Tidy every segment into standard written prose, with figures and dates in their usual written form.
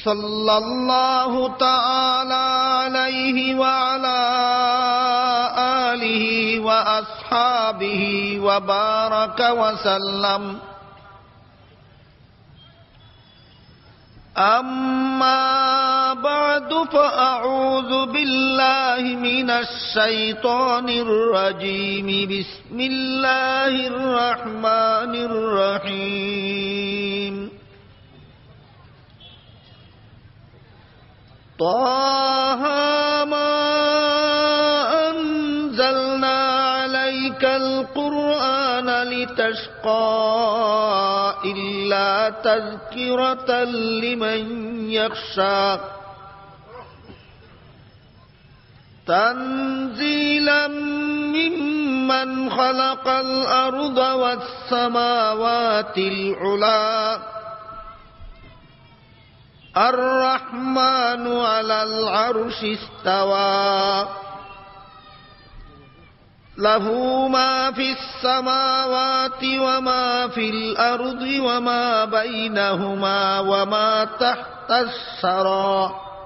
सल्लल्लाहु ताला अलैहि व अला आलिहि व अस्हाबिहि व बारक व सल्लम। अम्मा बअदु फ़अऊज़ु बिल्लाहि मिनश शैतानिर रजीम। बिस्मिल्लाहिर रहमानिर रहीम। ताहा मा अंज़लना अलैकल कुरआन लितश्क़ा इल्ला तज़किरतल लिमन यख़्शा। तंज़ीलन मिम्मन ख़लक़ल अर्ज़ वस्समावातिल उला। अर्रहमानु अलल अर्शि इस्तवा। लहू मा फिस समावाति व मा फिल अर्दि व मा बैनहुमा व मा तहतस सरा।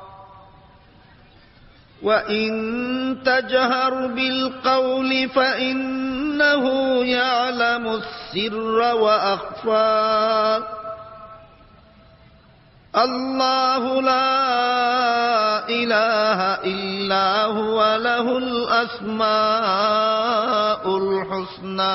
व इन तजहर बिल क़ौलि फ़इन्नहु यअलमुस सिर्र व अख़फ़ा। अल्लाहु ला इलाहा इल्ला हुवा लहुल अस्माउल हुस्ना।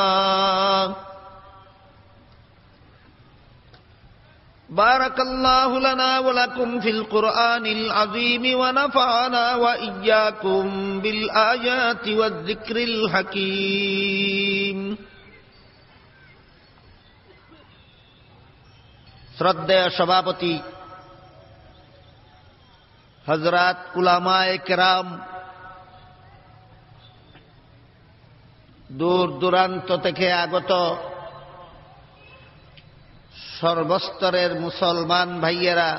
बारकल्लाहु लना व लकुम फिल कुरआनिल अज़ीम व नफ़अना व इय्याकुम बिल आयाति वज़्ज़िक्रिल हकीम। श्रद्धेय सभापति हजरात उलामाए किराम, दूर दूराন্ত থেকে আগত সর্বস্তরের মুসলমান ভাইয়েরা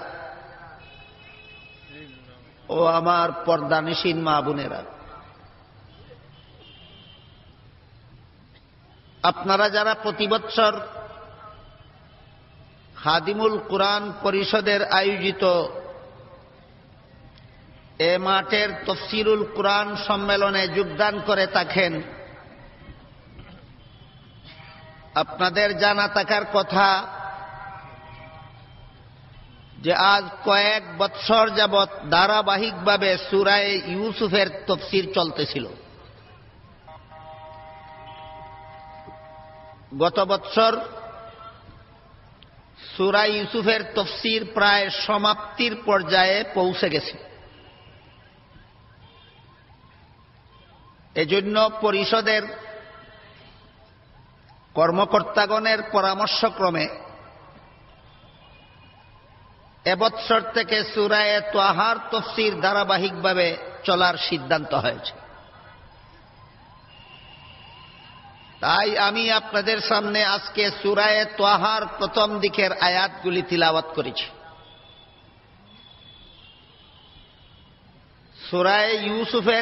ও আমার পর্দানিশীন মা বোনেরা, আপনারা যারা প্রতি বছর খাদিমুল কুরআন পরিষদের আয়োজিত এ মাঠের তাফসীরুল কুরআন সম্মেলনে যোগদান করে থাকেন, আপনাদের জানা থাকার কথা যে আজ কয়েক বৎসর যাবৎ ধারাবাহিকভাবে সূরা ইউসুফের তাফসীর চলতেছিল। গত বৎসর সূরা ইউসুফের তাফসীর প্রায় সমাপ্তির পর্যায়ে পৌঁছে গেছে। এজন্য পরিষদের কর্মকর্তাগণের পরামর্শক্রমে এবৎসর থেকে সূরা তাহার তাফসীর ধারাবাহিকভাবে চলার সিদ্ধান্ত হয়েছে। তাই আমি আপনাদের সামনে আজকে সূরা তাহার প্রথম দিকের আয়াতগুলি তিলাওয়াত করেছি। সূরা ইউসুফের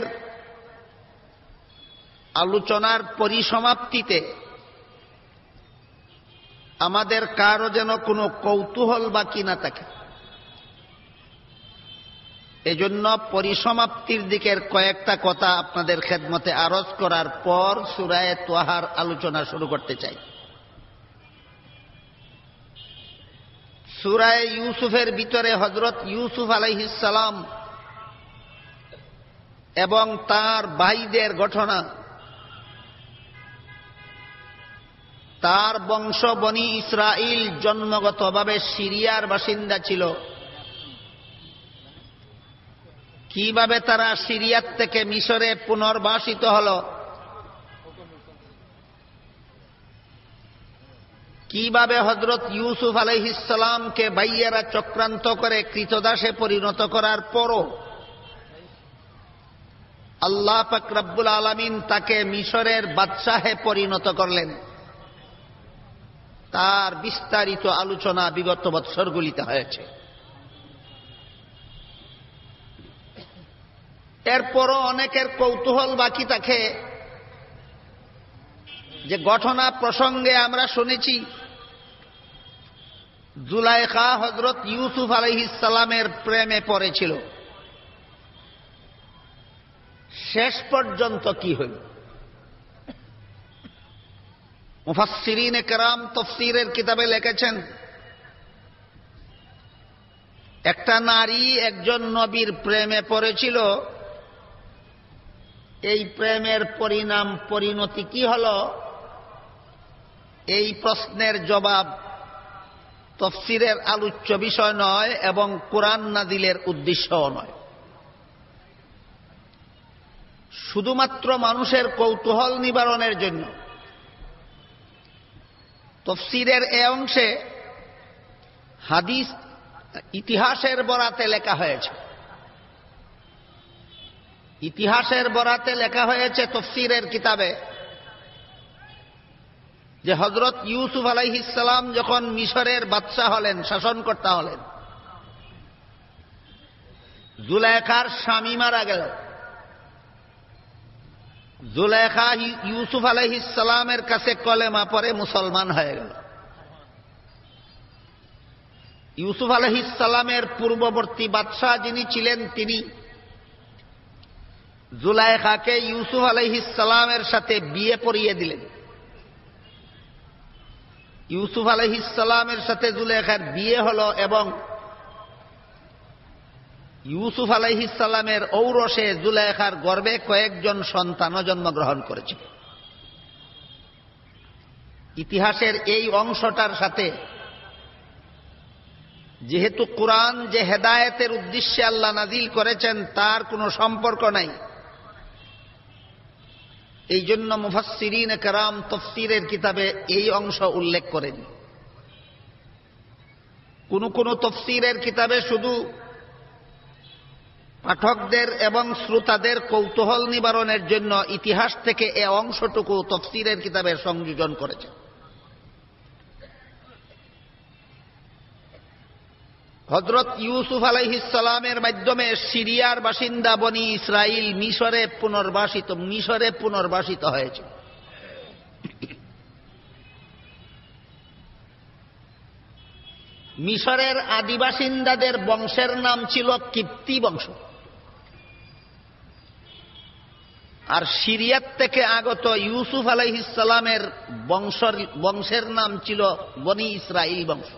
আলোচনার পরিসমাপ্তিতে আমাদের কারো যেন কোনো কৌতূহল বাকি না থাকে, এজন্য পরিসমাপ্তির দিকের কয়েকটা কথা আপনাদের খেদমতে আরজ করার পর সূরা তাহার আলোচনা শুরু করতে চাই। সূরা ইউসুফের ভিতরে হযরত ইউসুফ আলাইহিস সালাম এবং তার ভাইদের ঘটনা, তার বংশ বনি ইসরাইল জন্মগতভাবে সিরিয়ার বাসিন্দা ছিল, কিভাবে তারা সিরিয়ার থেকে মিশরে পুনর্বাসিত হল, কিভাবে হযরত ইউসুফ আলাইহিস সালামকে ভাইয়েরা চক্রান্ত করে কৃতদাসে পরিণত করার পরও আল্লাহ পাক রব্বুল আলামিন তাকে মিশরের বাদশাহে পরিণত করলেন, তার বিস্তারিত আলোচনা বিগত বৎসরগুলিতে হয়েছে। এরপরও অনেকের কৌতূহল বাকি থাকে যে ঘটনা প্রসঙ্গে আমরা শুনেছি জুলাইখা হযরত ইউসুফ আলাইহিস সালামের প্রেমে পড়েছিল, শেষ পর্যন্ত কি হইল? মুফাসসিরিনে কেরাম তাফসীরের কিতাবে লিখেছেন, একটা নারী একজন নবীর প্রেমে পড়েছিল, এই প্রেমের পরিণতি কি হলো? এই প্রশ্নের জবাব তাফসীরের আলোচ্য বিষয় নয় এবং কোরআন নাযিলের উদ্দেশ্যও নয়। শুধুমাত্র মানুষের কৌতূহল নিবারণের জন্য তাফসীরের এই অংশে হাদিস ইতিহাসের বরাতে লেখা হয়েছে। ইতিহাসের বরাতে লেখা হয়েছে তাফসীরের কিতাবে যে হযরত ইউসুফ আলাইহিস সালাম যখন মিশরের বাদশা হলেন, শাসনকর্তা হলেন, জুলাইখার স্বামী মারা গেল। জুলাইখা ইউসুফ আলাইহিস সালামের কাছে কলেমা পড়ে মুসলমান হয়ে গেল। ইউসুফ আলাইহিস সালামের পূর্ববর্তী বাদশা যিনি ছিলেন, তিনি জুলাইখাকে ইউসুফ আলাইহিস সালামের সাথে বিয়ে পড়িয়ে দিলেন। ইউসুফ আলাইহিস সালামের সাথে জুলাইখার বিয়ে হলো এবং ইউসুফ আলাইহিস সালামের ঔরসে জুলাইখার গর্ভে কয়েকজন সন্তানও জন্মগ্রহণ করেছে। ইতিহাসের এই অংশটার সাথে যেহেতু কোরআন যে হেদায়েতের উদ্দেশ্যে আল্লাহ নাযিল করেছেন তার কোনো সম্পর্ক নাই, এই জন্য মুফাসসিরিনে কেরাম তাফসীরের কিতাবে এই অংশ উল্লেখ করেন। কোন তাফসীরের কিতাবে শুধু পাঠকদের এবং শ্রোতাদের কৌতূহল নিবারণের জন্য ইতিহাস থেকে এই অংশটুকু তাফসীরের কিতাবে সংযোজন করেছে। হযরত ইউসুফ আলাইহিস সালামের মাধ্যমে সিরিয়ার বাসিন্দা বনি ইসরাইল মিশরে পুনর্বাসিত হয়েছে। মিশরের আদিবাসিন্দাদের বংশের নাম ছিল কিপ্তি বংশ, আর সিরিয়ার থেকে আগত ইউসুফ আলাইহিস সালামের বংশের নাম ছিল বনি ইসরাইল বংশ।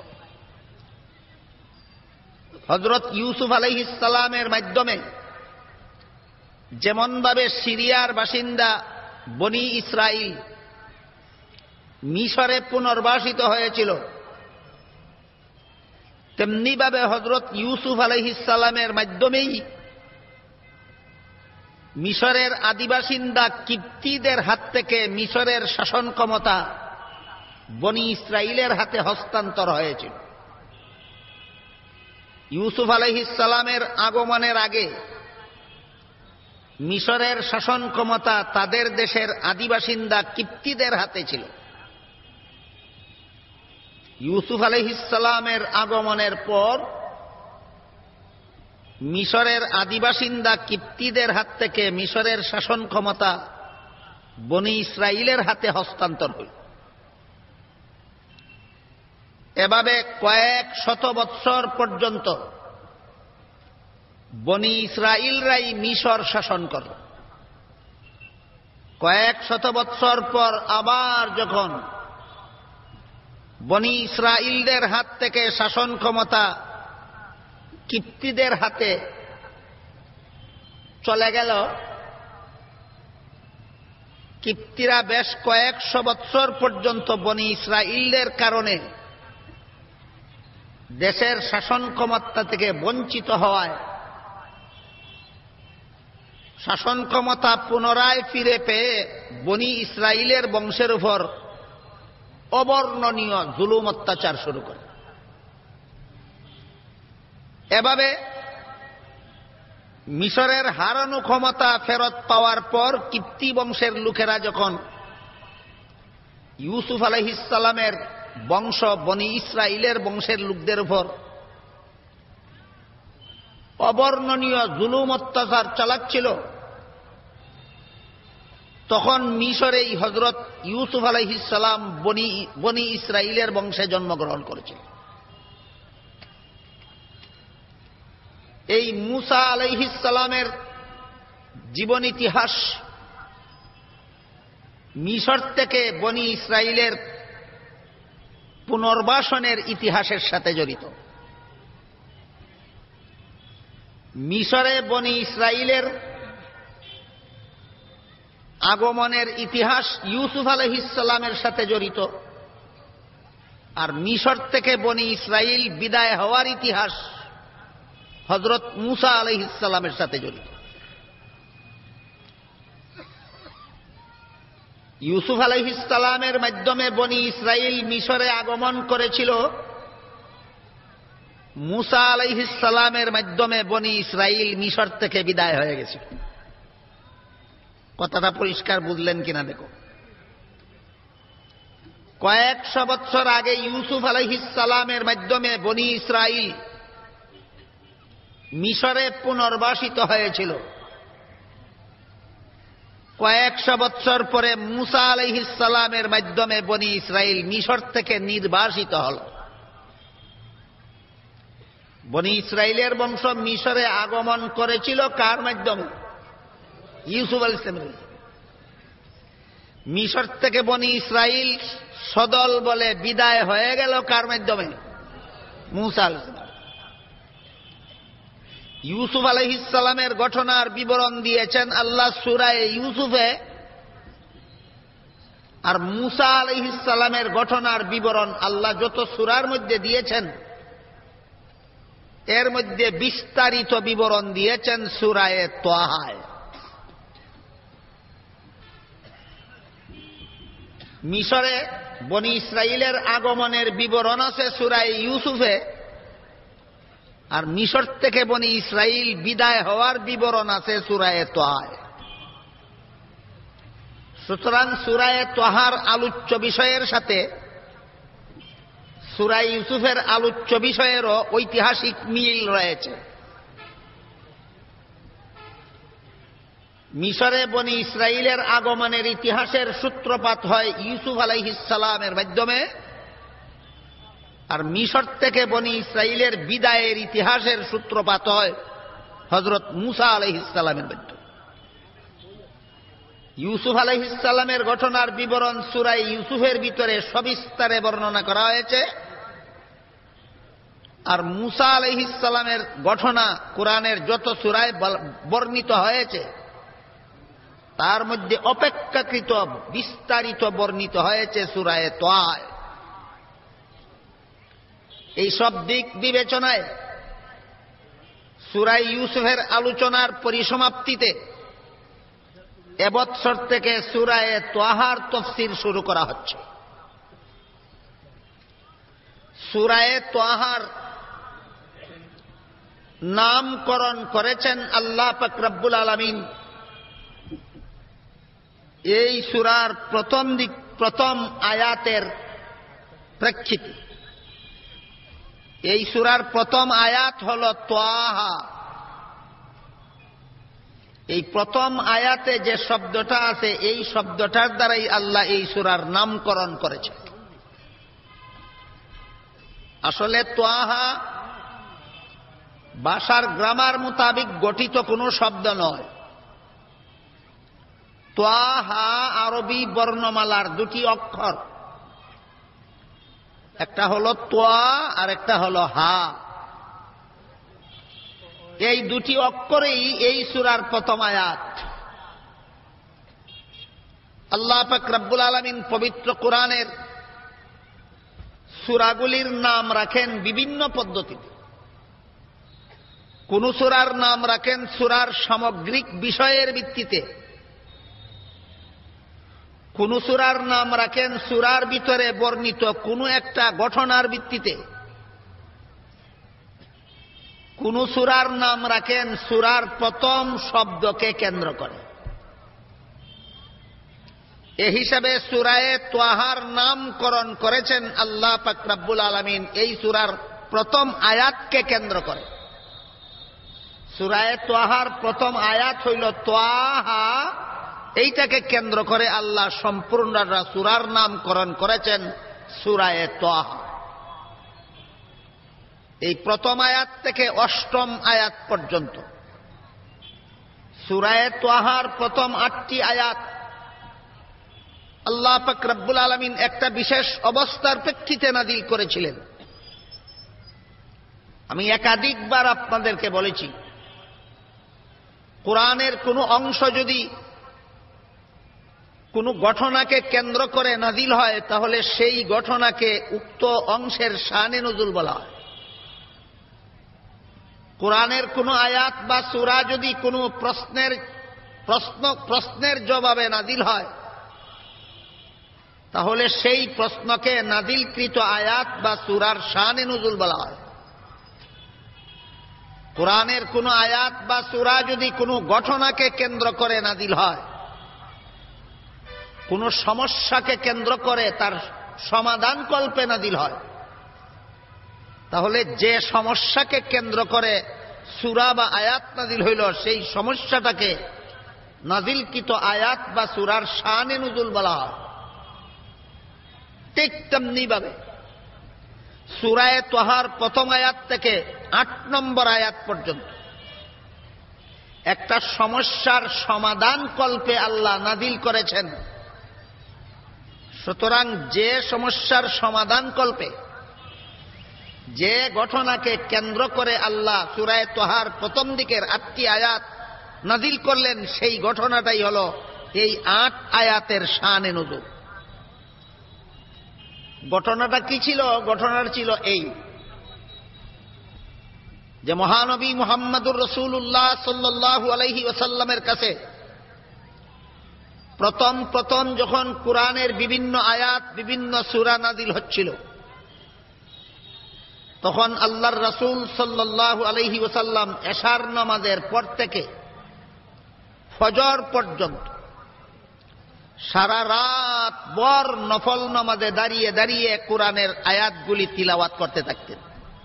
হযরত ইউসুফ আলাইহিস সালামের মাধ্যমে যেমনভাবে সিরিয়ার বাসিন্দা বনি ইসরাইল মিশরে পুনর্বাসিত হয়েছিল, তেমনিভাবে হযরত ইউসুফ আলাইহিস সালামের মাধ্যমেই মিশরের আদিবাসিন্দা কিপ্তিদের হাত থেকে মিশরের শাসন ক্ষমতা বনি ইসরাইলের হাতে হস্তান্তর হয়েছিল। ইউসুফ আলাইহিস সালামের আগমনের আগে মিশরের শাসন ক্ষমতা তাদের দেশের আদিবাসিন্দা কিপ্তিদের হাতে ছিল। ইউসুফ আলাইহিস সালামের আগমনের পর মিশরের আদিবাসিন্দা কিপ্তিদের হাত থেকে মিশরের শাসন ক্ষমতা বনি ইসরাইলের হাতে হস্তান্তর হইল। এভাবে কয়েক শত বৎসর পর্যন্ত বনি ইসরাইলরাই মিশর শাসন করল। কয়েক শত বৎসর পর আবার যখন বনি ইসরাইলদের হাত থেকে শাসন ক্ষমতা কিপ্তিদের হাতে চলে গেল, কিপ্তিরা বেশ কয়েকশো বৎসর পর্যন্ত বনি ইসরাইলদের কারণে দেশের শাসন ক্ষমতা থেকে বঞ্চিত হওয়ায় শাসন ক্ষমতা পুনরায় ফিরে পেয়ে বনি ইসরাইলের বংশের উপর অবর্ণনীয় জুলুম অত্যাচার শুরু করে। এভাবে মিশরের হারানো ক্ষমতা ফেরত পাওয়ার পর কিপ্তি বংশের লোকেরা যখন ইউসুফ আলাইহিস সালামের বংশ বনি ইসরাইলের বংশের লোকদের উপর অবর্ণনীয় জুলুম অত্যাচার চালাচ্ছিল, তখন মিশরেই হযরত ইউসুফ আলাইহিস সালাম বনি ইসরাইলের বংশে জন্মগ্রহণ করেছিলেন। এই মূসা আলাইহিস সালামের জীবন ইতিহাস মিশর থেকে বনি ইসরাইলের পুনর্বাসনের ইতিহাসের সাথে জড়িত। মিশরে বনি ইসরাইলের আগমনের ইতিহাস ইউসুফ আলাইহিস সালামের সাথে জড়িত, আর মিশর থেকে বনি ইসরাইল বিদায় হওয়ার ইতিহাস হযরত মূসা আলাইহিস সালামের সাথে জড়িত। ইউসুফ আলাইহিস সালামের মাধ্যমে বনি ইসরাইল মিশরে আগমন করেছিল, মূসা আলাইহিস সালামের মাধ্যমে বনি ইসরাইল মিশর থেকে বিদায় হয়ে গেছিল। কথাটা পরিষ্কার বুঝলেন কিনা দেখো। কয়েকশো বছর আগে ইউসুফ আলাইহিস সালামের মাধ্যমে বনি ইসরাইল মিশরে পুনর্বাসিত হয়েছিল। কয়েকশো বছর পরে মূসা আলাইহিস সালামের মাধ্যমে বনি ইসরাইল মিশর থেকে নির্বাসিত হল। বনি ইসরাইলের বংশ মিশরে আগমন করেছিল কার মাধ্যমে? ইউসুফ আলাইহিস সালাম। মিশর থেকে বনি ইসরাইল সদল বলে বিদায় হয়ে গেল কার মাধ্যমে? মূসা আলাইহিস সালাম। ইউসুফ আলাইহিস সালামের ঘটনার বিবরণ দিয়েছেন আল্লাহ সূরা ইউসুফে, আর মূসা আলাইহিস সালামের ঘটনার বিবরণ আল্লাহ যত সূরার মধ্যে দিয়েছেন এর মধ্যে বিস্তারিত বিবরণ দিয়েছেন সূরা তাহায়। মিশরে বনি ইসরাইলের আগমনের বিবরণ আছে সূরা ইউসুফে, আর মিশর থেকে বনি ইসরাইল বিদায় হওয়ার বিবরণ আছে সূরা তাহায়। সুতরাং সূরা তাহার আলোচ্য বিষয়ের সাথে সূরা ইউসুফের আলোচ্য বিষয়েরও ঐতিহাসিক মিল রয়েছে। মিশরে বনি ইসরাইলের আগমনের ইতিহাসের সূত্রপাত হয় ইউসুফ আলাইহিস সালামের মাধ্যমে, আর মিশর থেকে বনি ইসরাইলের বিদায়ের ইতিহাসের সূত্রপাত হয় হযরত মূসা আলাইহিস সালামের মাধ্যমে। ইউসুফ আলাইহিস সালামের ঘটনার বিবরণ সূরা ইউসুফের ভিতরে সবিস্তারে বর্ণনা করা হয়েছে, আর মূসা আলাইহিস সালামের ঘটনা কোরআনের যত সূরায় বর্ণিত হয়েছে তার মধ্যে অপেক্ষাকৃত বিস্তারিত বর্ণিত হয়েছে সূরা তাহায়। এই সব দিক বিবেচনায় সূরা ইউসুফের আলোচনার পরিসমাপ্তিতে এবছর থেকে সূরা তাহার তাফসীর শুরু করা হচ্ছে। সূরা তাহার নামকরণ করেছেন আল্লাহ পাক রব্বুল আলামিন এই সূরার প্রথম আয়াতের প্রেক্ষিতে। এই সূরার প্রথম আয়াত হল তাহা। এই প্রথম আয়াতে যে শব্দটা আছে এই শব্দটার দ্বারাই আল্লাহ এই সূরার নামকরণ করেছেন। আসলে তাহা ভাষার গ্রামার মোতাবিক গঠিত কোনো শব্দ নয়। তাহা আরবি বর্ণমালার দুটি অক্ষর, একটা হলো তোয়া আর একটা হলো হা। এই দুটি অক্ষরেই এই সূরার প্রথম আয়াত। আল্লাহ পাক রব্বুল আলামিন পবিত্র কোরআনের সূরাগুলির নাম রাখেন বিভিন্ন পদ্ধতিতে। কোন সূরার নাম রাখেন সূরার সামগ্রিক বিষয়ের ভিত্তিতে, কোন সূরার নাম রাখেন সূরার ভিতরে বর্ণিত কোন একটা ঘটনার ভিত্তিতে, কোন সূরার নাম রাখেন সূরার প্রথম শব্দকে কেন্দ্র করে। এই হিসাবে সূরা তাহার নামকরণ করেছেন আল্লাহ পাক রব্বুল আলামিন এই সূরার প্রথম আয়াতকে কেন্দ্র করে। সূরা তাহার প্রথম আয়াত হইল তাহা, এইটাকে কেন্দ্র করে আল্লাহ সম্পূর্ণ সূরার নামকরণ করেছেন সূরা তাহা। এই প্রথম আয়াত থেকে অষ্টম আয়াত পর্যন্ত সূরা তাহার প্রথম 8টি আয়াত আল্লাহ পাক রব্বুল আলামিন একটা বিশেষ অবস্থার প্রেক্ষিতে নাযিল করেছিলেন। আমি একাধিকবার আপনাদেরকে বলেছি, কোরআনের কোনো অংশ যদি কোনো ঘটনাকে কেন্দ্র করে নাযিল হয় তাহলে সেই ঘটনাকে উক্ত অংশের শানে নুজুল বলা হয়। কোরআনের কোনো আয়াত বা সূরা যদি কোনো প্রশ্নের জবাবে নাযিল হয় তাহলে সেই প্রশ্নকে নাযিলকৃত আয়াত বা সূরার শানে নুজুল বলা হয়। কোরআনের কোনো আয়াত বা সূরা যদি কোনো ঘটনাকে কেন্দ্র করে নাযিল হয়, কোনো সমস্যাকে কেন্দ্র করে তার সমাধান কল্পে নাযিল হয়, তাহলে যে সমস্যাকে কেন্দ্র করে সূরা বা আয়াত নাযিল হইল সেই সমস্যাটাকে নাযিলকৃত আয়াত বা সূরার শানে নুজুল বলা হয়। ঠিক তেমনি ভাবে সূরা তাহার প্রথম আয়াত থেকে 8 নম্বর আয়াত পর্যন্ত একটা সমস্যার সমাধান কল্পে আল্লাহ নাযিল করেছেন। সুতরাং যে সমস্যার সমাধান কল্পে যে ঘটনাকে কেন্দ্র করে আল্লাহ সূরা তাহার প্রথম দিকের 8টি আয়াত নাযিল করলেন, সেই ঘটনাটাই হলো এই 8 আয়াতের শানে নুজুল। ঘটনাটা কি ছিল? ঘটনাটা ছিল এই যে মহানবী মুহাম্মদুর রাসূলুল্লাহ সাল্লাল্লাহু আলাইহি ওয়াসাল্লামের কাছে প্রথম যখন কুরআনের বিভিন্ন আয়াত বিভিন্ন সূরা নাযিল হচ্ছিল, তখন আল্লাহর রাসূল সাল্লাল্লাহু আলাইহি ওয়াসাল্লাম এশার নামাজের পর থেকে ফজর পর্যন্ত সারা রাত ভর নফল নামাজে দাঁড়িয়ে দাঁড়িয়ে কুরআনের আয়াতগুলি তিলাওয়াত করতে থাকতেন।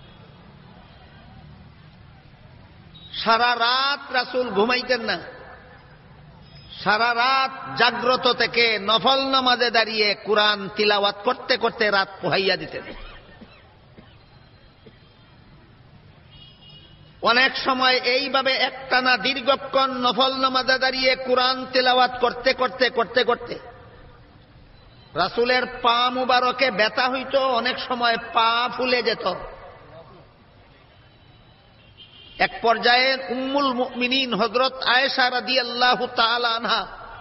সারা রাত রাসূল ঘুমাইতেন না, সারা রাত জাগ্রত থেকে নফল নামাজে দাঁড়িয়ে কুরআন তিলাওয়াত করতে করতে রাত পোহাইয়া দিতেন। অনেক সময় এইভাবে একটানা দীর্ঘক্ষণ নফল নামাজে দাঁড়িয়ে কুরআন তিলাওয়াত করতে করতে করতে করতে রাসূলের পা মুবারকে ব্যথা হইত, অনেক সময় পা ফুলে যেত। এক পর্যায়ে উম্মুল মুমিনিন হযরত আয়েশা রাদিয়াল্লাহু তাআলা আনহা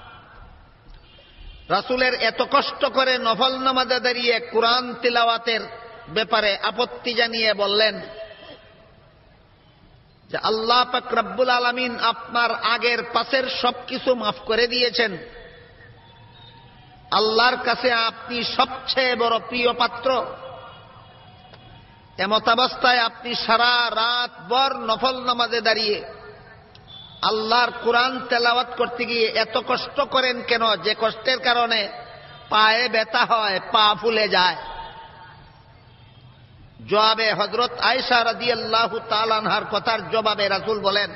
রাসূলের এত কষ্ট করে নফল নামাজে দাঁড়িয়ে কুরআন তিলাওয়াতের ব্যাপারে আপত্তি জানিয়ে বললেন যে আল্লাহ পাক রব্বুল আলামিন আপনার আগের পাশের সবকিছু মাফ করে দিয়েছেন, আল্লাহর কাছে আপনি সবচেয়ে বড় প্রিয় পাত্র। এমতাবস্থায় আপনি সারা রাত ভর নফল নামাজে দাঁড়িয়ে আল্লাহর কুরআন তেলাওয়াত করতে গিয়ে এত কষ্ট করেন কেন, যে কষ্টের কারণে পায়ে ব্যথা হয়, পা ফুলে যায়? জবাবে হযরত আয়েশা রাদিয়াল্লাহু তাআলা আনহার কথার জবাবে রাসূল বলেন,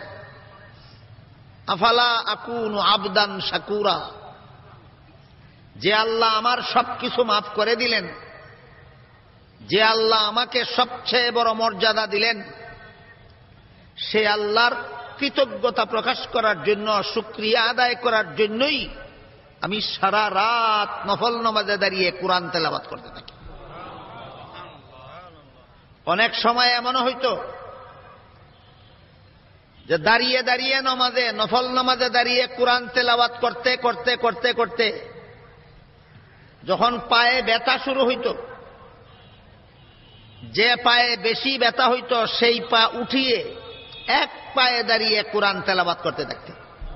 আফালা আকুনু আবদান শাকুরা, যে আল্লাহ আমার সবকিছু মাফ করে দিলেন, যে আল্লাহ আমাকে সবচেয়ে বড় মর্যাদা দিলেন, সে আল্লাহর কৃতজ্ঞতা প্রকাশ করার জন্য, শুকরিয়া আদায় করার জন্যই আমি সারা রাত নফল নামাজে দাঁড়িয়ে কুরআন তেলাওয়াত করতে থাকি। অনেক সময় এমন হইতো যে দাঁড়িয়ে দাঁড়িয়ে নফল নামাজে দাঁড়িয়ে কুরআন তেলাওয়াত করতে করতে করতে করতে যখন পায়ে ব্যথা শুরু হইত, যে পায়ে বেশি ব্যথা হইত সেই পা উঠিয়ে এক পায়ে দাঁড়িয়ে কুরআন তেলাওয়াত করতে থাকতেন।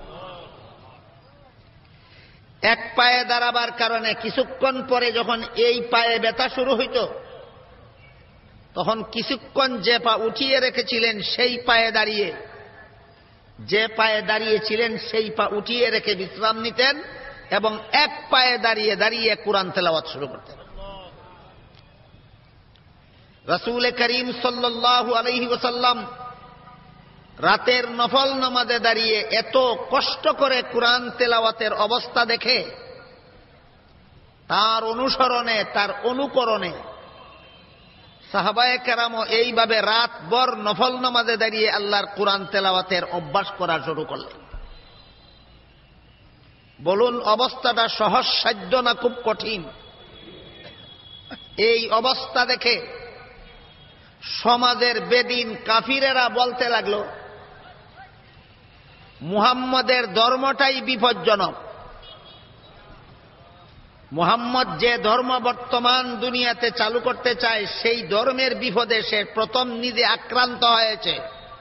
এক পায়ে দাঁড়াবার কারণে কিছুক্ষণ পরে যখন এই পায়ে ব্যথা শুরু হইত, তখন কিছুক্ষণ যে পা উঠিয়ে রেখেছিলেন সেই পায়ে দাঁড়িয়ে, যে পায়ে দাঁড়িয়েছিলেন সেই পা উঠিয়ে রেখে বিশ্রাম নিতেন এবং এক পায়ে দাঁড়িয়ে দাঁড়িয়ে কুরআন তেলাওয়াত শুরু করতেন। রাসূল করিম সাল্লাল্লাহু আলাইহি ওয়াসাল্লাম রাতের নফল নামাজে দাঁড়িয়ে এত কষ্ট করে কুরআন তেলাওয়াতের অবস্থা দেখে তার অনুসরণে, তার অনুকরণে সাহাবায়ে কেরামও এইভাবে রাতভর নফল নামাজে দাঁড়িয়ে আল্লাহর কোরআন তেলাওয়াতের অভ্যাস করা শুরু করলেন। বলুন, অবস্থাটা সহজসাধ্য না খুব কঠিন? এই অবস্থা দেখে সমাজের বেদিন কাফিরেরা বলতে লাগলো, মুহাম্মদের ধর্মটাই বিপজ্জনক। মুহাম্মদ যে ধর্ম বর্তমান দুনিয়াতে চালু করতে চায়, সেই ধর্মের বিপদে সে প্রথম নিজে আক্রান্ত হয়েছে।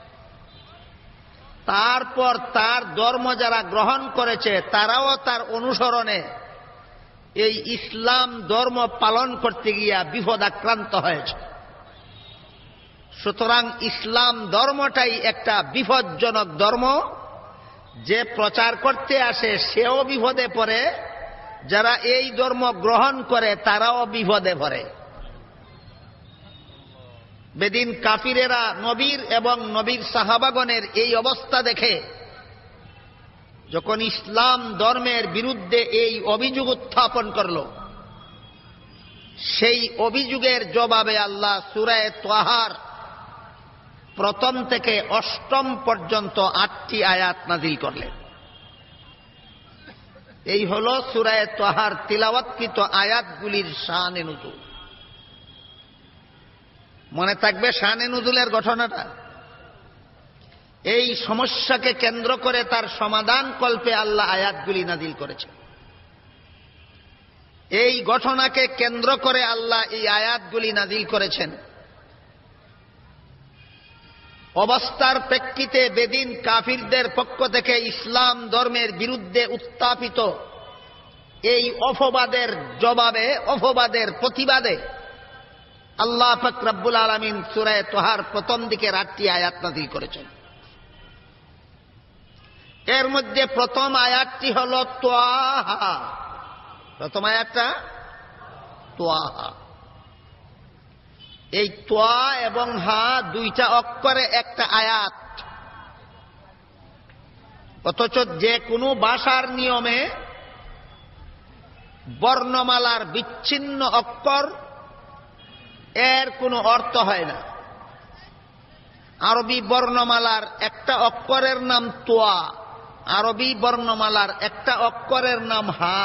তারপর তার ধর্ম যারা গ্রহণ করেছে তারাও তার অনুসরণে এই ইসলাম ধর্ম পালন করতে গিয়া বিপদ আক্রান্ত হয়েছে। সুতরাং ইসলাম ধর্মটাই একটা বিপজ্জনক ধর্ম। যে প্রচার করতে আসে সেও বিপদে পড়ে, যারা এই ধর্ম গ্রহণ করে তারাও বিপদে পড়ে। বেদিন কাফিরেরা নবীর এবং নবীর সাহাবাগণের এই অবস্থা দেখে যখন ইসলাম ধর্মের বিরুদ্ধে এই অভিযোগ উত্থাপন করল, সেই অভিযোগের জবাবে আল্লাহ সূরা তাহার প্রথম থেকে অষ্টম পর্যন্ত 8টি আয়াত নাযিল করলেন। এই হল সূরা তাহার তিলাওয়াতকৃত আয়াতগুলির শানে নুজুল। মনে থাকবে শানে নুজুলের ঘটনাটা। এই সমস্যাকে কেন্দ্র করে তার সমাধান কল্পে আল্লাহ আয়াতগুলি নাযিল করেছেন। এই ঘটনাকে কেন্দ্র করে আল্লাহ এই আয়াতগুলি নাযিল করেছেন। অবস্থার প্রেক্ষিতে বেদিন কাফিরদের পক্ষ থেকে ইসলাম ধর্মের বিরুদ্ধে উত্থাপিত এই অপবাদের জবাবে, অপবাদের প্রতিবাদে আল্লাহ পাক রব্বুল আলামিন সূরা তাহার প্রথম দিকের 8টি আয়াত নাযিল করেছেন। এর মধ্যে প্রথম আয়াতটি হল তাহা। প্রথম আয়াতটা তাহা। এই তোয়া এবং হা দুইটা অক্ষরে একটা আয়াত, অথচ যে কোনো ভাষার নিয়মে বর্ণমালার বিচ্ছিন্ন অক্ষর এর কোনো অর্থ হয় না। আরবি বর্ণমালার একটা অক্ষরের নাম তোয়া, আরবি বর্ণমালার একটা অক্ষরের নাম হা।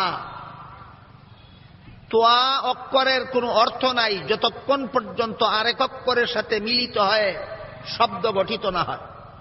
তোয়া অক্ষরের কোনো অর্থ নাই যতক্ষণ পর্যন্ত আরেক অক্ষরের সাথে মিলিত হয়ে শব্দ গঠিত না হয়।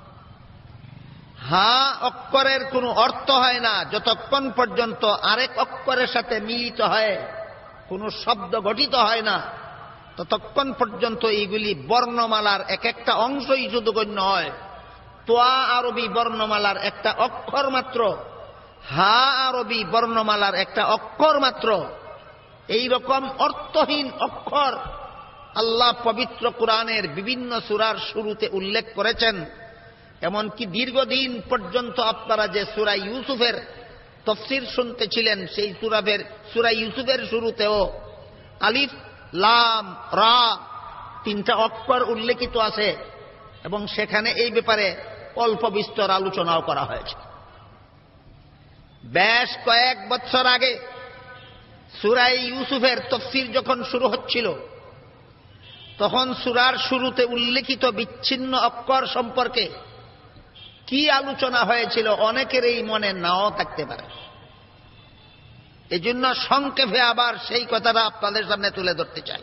হা অক্ষরের কোনো অর্থ হয় না যতক্ষণ পর্যন্ত আরেক অক্ষরের সাথে মিলিত হয়ে কোনো শব্দ গঠিত হয় না, ততক্ষণ পর্যন্ত এইগুলি বর্ণমালার এক একটা অংশই শুধু গণ্য হয়। তোয়া আরবি বর্ণমালার একটা অক্ষর মাত্র, হা আরবি বর্ণমালার একটা অক্ষর মাত্র। এই রকম অর্থহীন অক্ষর আল্লাহ পবিত্র কোরআনের বিভিন্ন সূরার শুরুতে উল্লেখ করেছেন। এমনকি দীর্ঘদিন পর্যন্ত আপনারা যে সূরা ইউসুফের তাফসীর শুনতেছিলেন, সেই সূরা ইউসুফের শুরুতেও আলিফ লাম রা 3টা অক্ষর উল্লেখিত আছে এবং সেখানে এই ব্যাপারে অল্প বিস্তর আলোচনাও করা হয়েছে। বেশ কয়েক বছর আগে সূরা ইউসুফের তাফসীর যখন শুরু হচ্ছিল, তখন সূরার শুরুতে উল্লেখিত বিচ্ছিন্ন অক্ষর সম্পর্কে কি আলোচনা হয়েছিল অনেকের এই মনে নাও থাকতে পারে। এজন্য সংক্ষেপে আবার সেই কথাটা আপনাদের সামনে তুলে ধরতে চাই।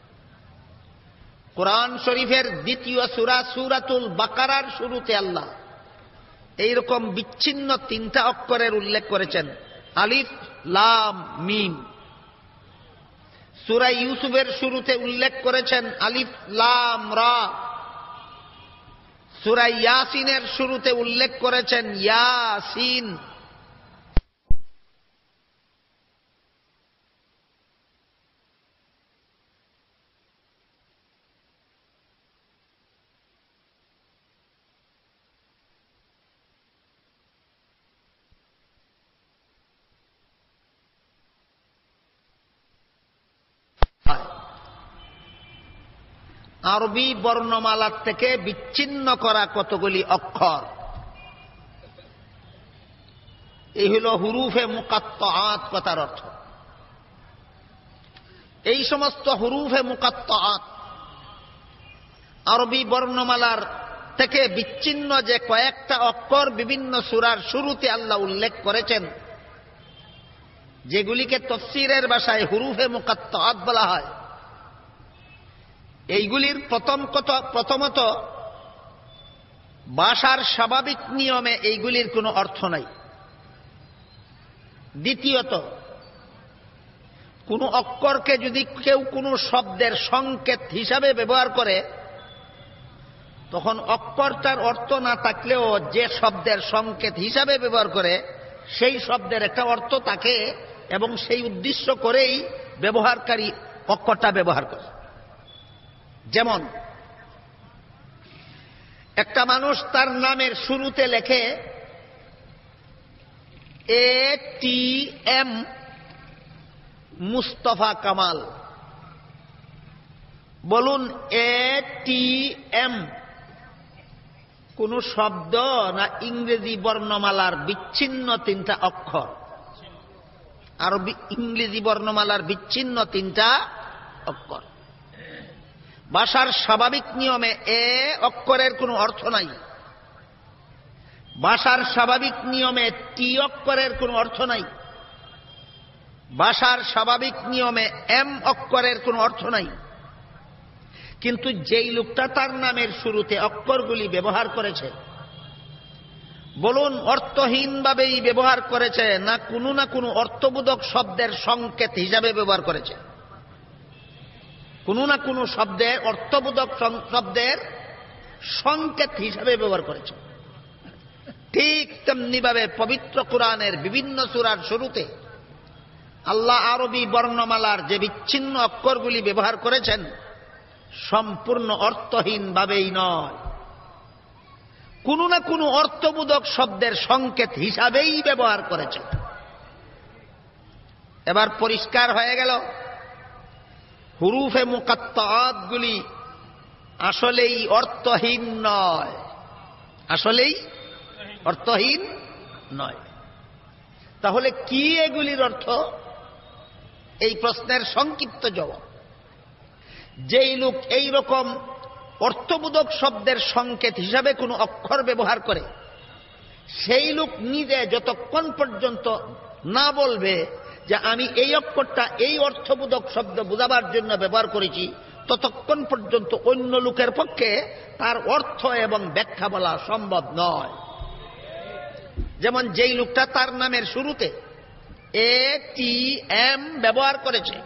কোরআন শরীফের দ্বিতীয় সূরা সূরাতুল বাকারার শুরুতে আল্লাহ এইরকম বিচ্ছিন্ন 3টা অক্ষরের উল্লেখ করেছেন, আলিফ লাম মিম। সূরা ইউসুফের শুরুতে উল্লেখ করেছেন আলিফ লাম রা। সূরা ইয়াসিনের শুরুতে উল্লেখ করেছেন ইয়াসিন। আরবি বর্ণমালার থেকে বিচ্ছিন্ন করা কতগুলি অক্ষর, এই হল হুরুফে মুকাত্তাআত কথার অর্থ। এই সমস্ত হুরুফে মুকাত্তাআত আরবি বর্ণমালার থেকে বিচ্ছিন্ন যে কয়েকটা অক্ষর বিভিন্ন সূরার শুরুতে আল্লাহ উল্লেখ করেছেন, যেগুলিকে তাফসীরের ভাষায় হুরুফে মুকাত্তাআত বলা হয়, এইগুলির প্রথমত ভাষার স্বাভাবিক নিয়মে এইগুলির কোনো অর্থ নাই। দ্বিতীয়ত, কোনো অক্ষরকে যদি কেউ কোনো শব্দের সংকেত হিসাবে ব্যবহার করে, তখন অক্ষরটার অর্থ না থাকলেও যে শব্দের সংকেত হিসাবে ব্যবহার করে সেই শব্দের একটা অর্থ থাকে এবং সেই উদ্দেশ্য করেই ব্যবহারকারী অক্ষরটা ব্যবহার করে। যেমন একটা মানুষ তার নামের শুরুতে লেখে ATM মুস্তফা কামাল। বলুন, ATM কোন শব্দ না ইংরেজি বর্ণমালার বিচ্ছিন্ন তিনটা অক্ষর? আরবি ইংরেজি বর্ণমালার বিচ্ছিন্ন তিনটা অক্ষর। ভাষার স্বাভাবিক নিয়মে এ অক্ষরের কোনো অর্থ নাই। ভাষার স্বাভাবিক নিয়মে টি অক্ষরের কোনো অর্থ নাই। ভাষার স্বাভাবিক নিয়মে এম অক্ষরের কোনো অর্থ নাই। কিন্তু যেই লোকটা তার নামের শুরুতে অক্ষরগুলি ব্যবহার করেছে, বলুন অর্থহীনভাবেই ব্যবহার করেছে না কোনো অর্থবোধক শব্দের সংকেত হিসাবে ব্যবহার করেছে? কোনো না কোনো শব্দের অর্থবোধক শব্দের সংকেত হিসাবে ব্যবহার করেছে। ঠিক তেমনিভাবে পবিত্র কোরআনের বিভিন্ন সূরার শুরুতে আল্লাহ আরবি বর্ণমালার যে বিচ্ছিন্ন অক্ষরগুলি ব্যবহার করেছেন, সম্পূর্ণ অর্থহীনভাবেই নয়, কোনো না কোনো অর্থবোধক শব্দের সংকেত হিসাবেই ব্যবহার করেছেন। এবার পরিষ্কার হয়ে গেল, হুরুফে মুকাত্তাআত গুলি আসলেই অর্থহীন নয়, আসলেই অর্থহীন নয়। তাহলে কি এগুলির অর্থ? এই প্রশ্নের সংক্ষিপ্ত জবাব, যেই লোক এই রকম অর্থবোধক শব্দের সংকেত হিসাবে কোনো অক্ষর ব্যবহার করে, সেই লোক নিজে যতক্ষণ পর্যন্ত না বলবে যে আমি এই অক্ষরটা এই অর্থবোধক শব্দ বোঝাবার জন্য ব্যবহার করেছি, ততক্ষণ পর্যন্ত অন্য লোকের পক্ষে তার অর্থ এবং ব্যাখ্যা বলা সম্ভব নয়। যেমন যেই লোকটা তার নামের শুরুতে ATM ব্যবহার করেছে,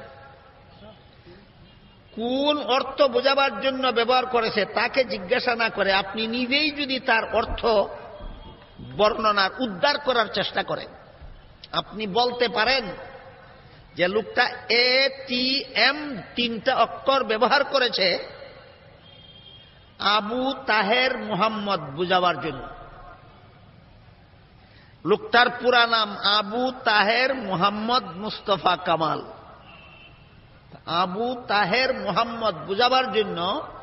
কোন অর্থ বোঝাবার জন্য ব্যবহার করেছে তাকে জিজ্ঞাসা না করে আপনি নিজেই যদি তার অর্থ বর্ণনার উদ্ধার করার চেষ্টা করেন, আপনি বলতে পারেন যে লোকটা ATM তিনটা অক্ষর ব্যবহার করেছে আবু তাহের মুহাম্মদ বুঝাবার জন্য। লোকটার পুরা নাম আবু তাহের মুহাম্মদ মুস্তফা কামাল। আবু তাহের মুহাম্মদ বুঝাবার জন্য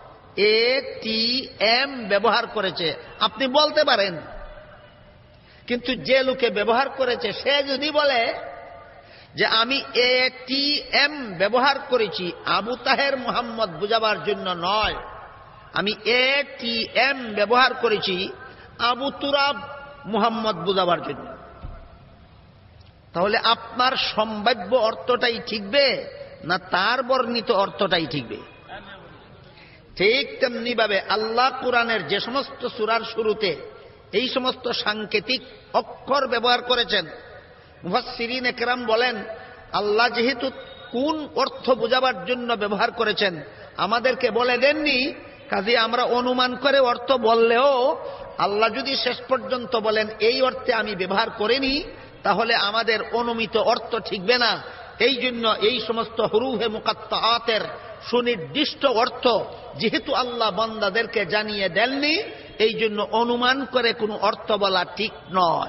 ATM ব্যবহার করেছে, আপনি বলতে পারেন। কিন্তু যে লোকে ব্যবহার করেছে সে যদি বলে যে আমি ATM ব্যবহার করেছি আবু তাহের মুহাম্মদ বুঝাবার জন্য নয়, আমি ATM ব্যবহার করেছি আবু তুরাব মুহাম্মদ বুঝাবার জন্য, তাহলে আপনার সম্ভাব্য অর্থটাই ঠিকবে না তার বর্ণিত অর্থটাই ঠিকবে? ঠিক তেমনি ভাবে আল্লাহ কুরআনের যে সমস্ত সূরার শুরুতে এই সমস্ত সাংকেতিক অক্ষর ব্যবহার করেছেন, মুফাসসিরিন একরাম বলেন আল্লাহ যেহেতু কোন অর্থ বোঝাবার জন্য ব্যবহার করেছেন আমাদেরকে বলে দেননি, কাজে আমরা অনুমান করে অর্থ বললেও আল্লাহ যদি শেষ পর্যন্ত বলেন এই অর্থে আমি ব্যবহার করিনি, তাহলে আমাদের অনুমিত অর্থ ঠিকবে না। এই জন্য এই সমস্ত হুরুফে মুকাত্তাআতের সুনির্দিষ্ট অর্থ যেহেতু আল্লাহ বান্দাদেরকে জানিয়ে দেননি, এই জন্য অনুমান করে কোনো অর্থ বলা ঠিক নয়।